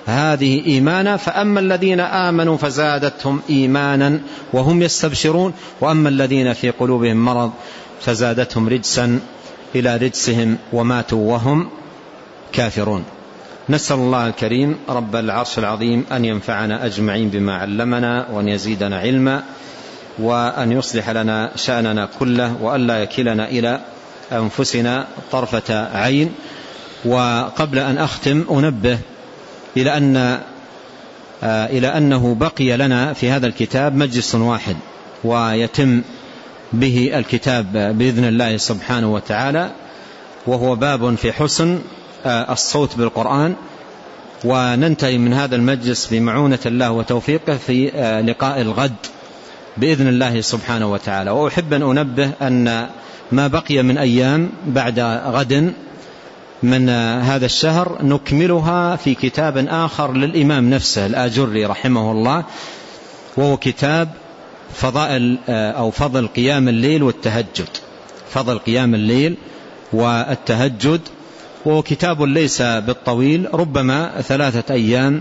هذه إيمانا. فأما الذين آمنوا فزادتهم إيمانا وهم يستبشرون، وأما الذين في قلوبهم مرض فزادتهم رجسا إلى رجسهم وماتوا وهم كافرون. نسأل الله الكريم رب العرش العظيم أن ينفعنا أجمعين بما علمنا، وأن يزيدنا علما، وأن يصلح لنا شأننا كله، وأن لا يكلنا إلى أنفسنا طرفة عين. وقبل أن أختم أنبه إلى أن إلى أنه بقي لنا في هذا الكتاب مجلس واحد ويتم به الكتاب بإذن الله سبحانه وتعالى، وهو باب في حسن الصوت بالقرآن. وننتهي من هذا المجلس بمعونة الله وتوفيقه في لقاء الغد بإذن الله سبحانه وتعالى. وأحب أن أنبه أن ما بقي من أيام بعد غد من هذا الشهر نكملها في كتاب آخر للإمام نفسه الآجري رحمه الله، وهو كتاب فضائل أو فضل قيام الليل والتهجد، فضل قيام الليل والتهجد. وهو كتاب ليس بالطويل، ربما ثلاثة أيام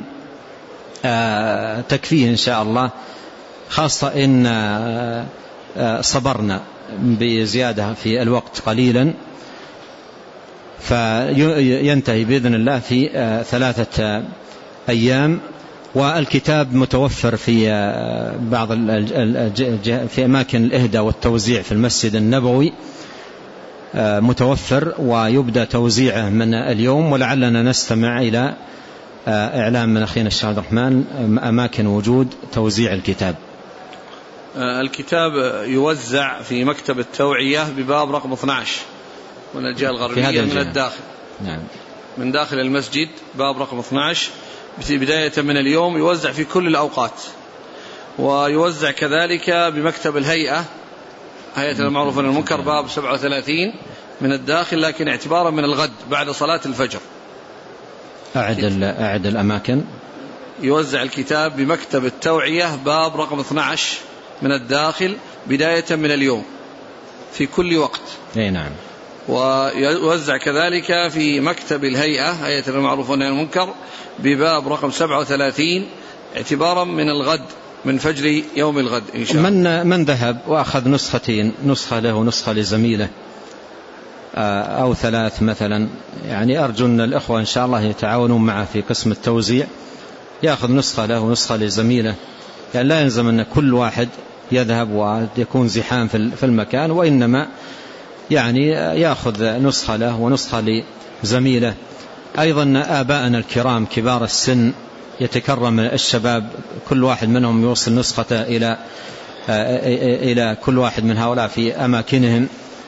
تكفيه إن شاء الله، خاصة إن صبرنا بزيادة في الوقت قليلا، فينتهي بإذن الله في ثلاثة أيام. والكتاب متوفر في بعض في أماكن الإهداء والتوزيع في المسجد النبوي، متوفر ويبدأ توزيعه من اليوم، ولعلنا نستمع إلى إعلام من أخينا الشيخ عبد الرحمن أماكن وجود توزيع الكتاب. الكتاب يوزع في مكتب التوعية بباب رقم اثني عشر من الجهة الغربية من الداخل، نعم، من داخل المسجد، باب رقم اثني عشر بداية من اليوم، يوزع في كل الأوقات. ويوزع كذلك بمكتب الهيئة، هيئة المعروف والمنكر، باب سبعة وثلاثين من الداخل، لكن اعتبارا من الغد بعد صلاة الفجر. أعد, أعد الأماكن. يوزع الكتاب بمكتب التوعية باب رقم اثني عشر من الداخل بداية من اليوم في كل وقت. أي نعم. ويوزع كذلك في مكتب الهيئة، هيئة المعروف والمنكر، بباب رقم سبعة وثلاثين اعتبارا من الغد، من فجر يوم الغد إن شاء الله. من, من ذهب وأخذ نسختين، نسخة له ونسخة لزميله أو ثلاث مثلا، يعني أرجو أن الإخوة إن شاء الله يتعاونون معه في قسم التوزيع، يأخذ نسخة له ونسخة لزميله، يعني لا يلزم أن كل واحد يذهب ويكون زحام في المكان، وإنما يعني يأخذ نسخة له ونسخة لزميله. أيضا آباءنا الكرام كبار السن يتكرم الشباب، كل واحد منهم يوصل نسخته إلى إلى كل واحد من هؤلاء في أماكنهم،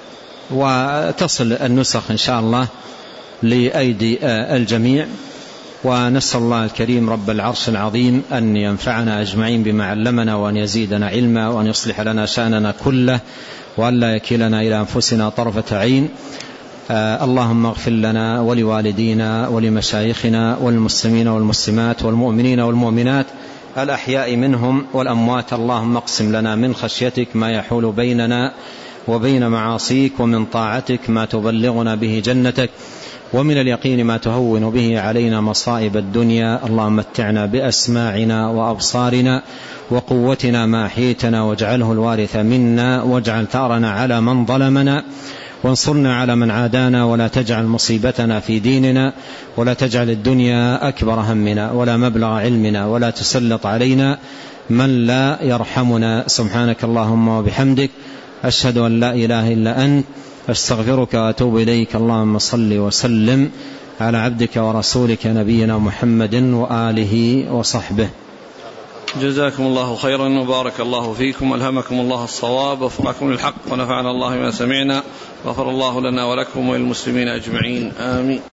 وتصل النسخ إن شاء الله لأيدي الجميع. ونسأل الله الكريم رب العرش العظيم أن ينفعنا أجمعين بما علمنا، وأن يزيدنا علما، وأن يصلح لنا شأننا كله، وأن لا يكلنا إلى أنفسنا طرفة عين. آه اللهم اغفر لنا ولوالدينا ولمشايخنا والمسلمين والمسلمات والمؤمنين والمؤمنات الأحياء منهم والأموات. اللهم اقسم لنا من خشيتك ما يحول بيننا وبين معاصيك، ومن طاعتك ما تبلغنا به جنتك، ومن اليقين ما تهون به علينا مصائب الدنيا. اللهم متعنا بأسماعنا وأبصارنا وقوتنا ما أحييتنا، واجعله الوارث منا، واجعل ثارنا على من ظلمنا، وانصرنا على من عادانا، ولا تجعل مصيبتنا في ديننا، ولا تجعل الدنيا أكبر همنا ولا مبلغ علمنا، ولا تسلط علينا من لا يرحمنا. سبحانك اللهم وبحمدك، أشهد أن لا إله إلا أنت، أستغفرك وأتوب إليك. اللهم صل وسلم على عبدك ورسولك نبينا محمد وآله وصحبه. جزاكم الله خيرا وبارك الله فيكم، ألهمكم الله الصواب ووفقكم للحق، ونفعنا الله ما سمعنا، غفر الله لنا ولكم وللمسلمين أجمعين، آمين.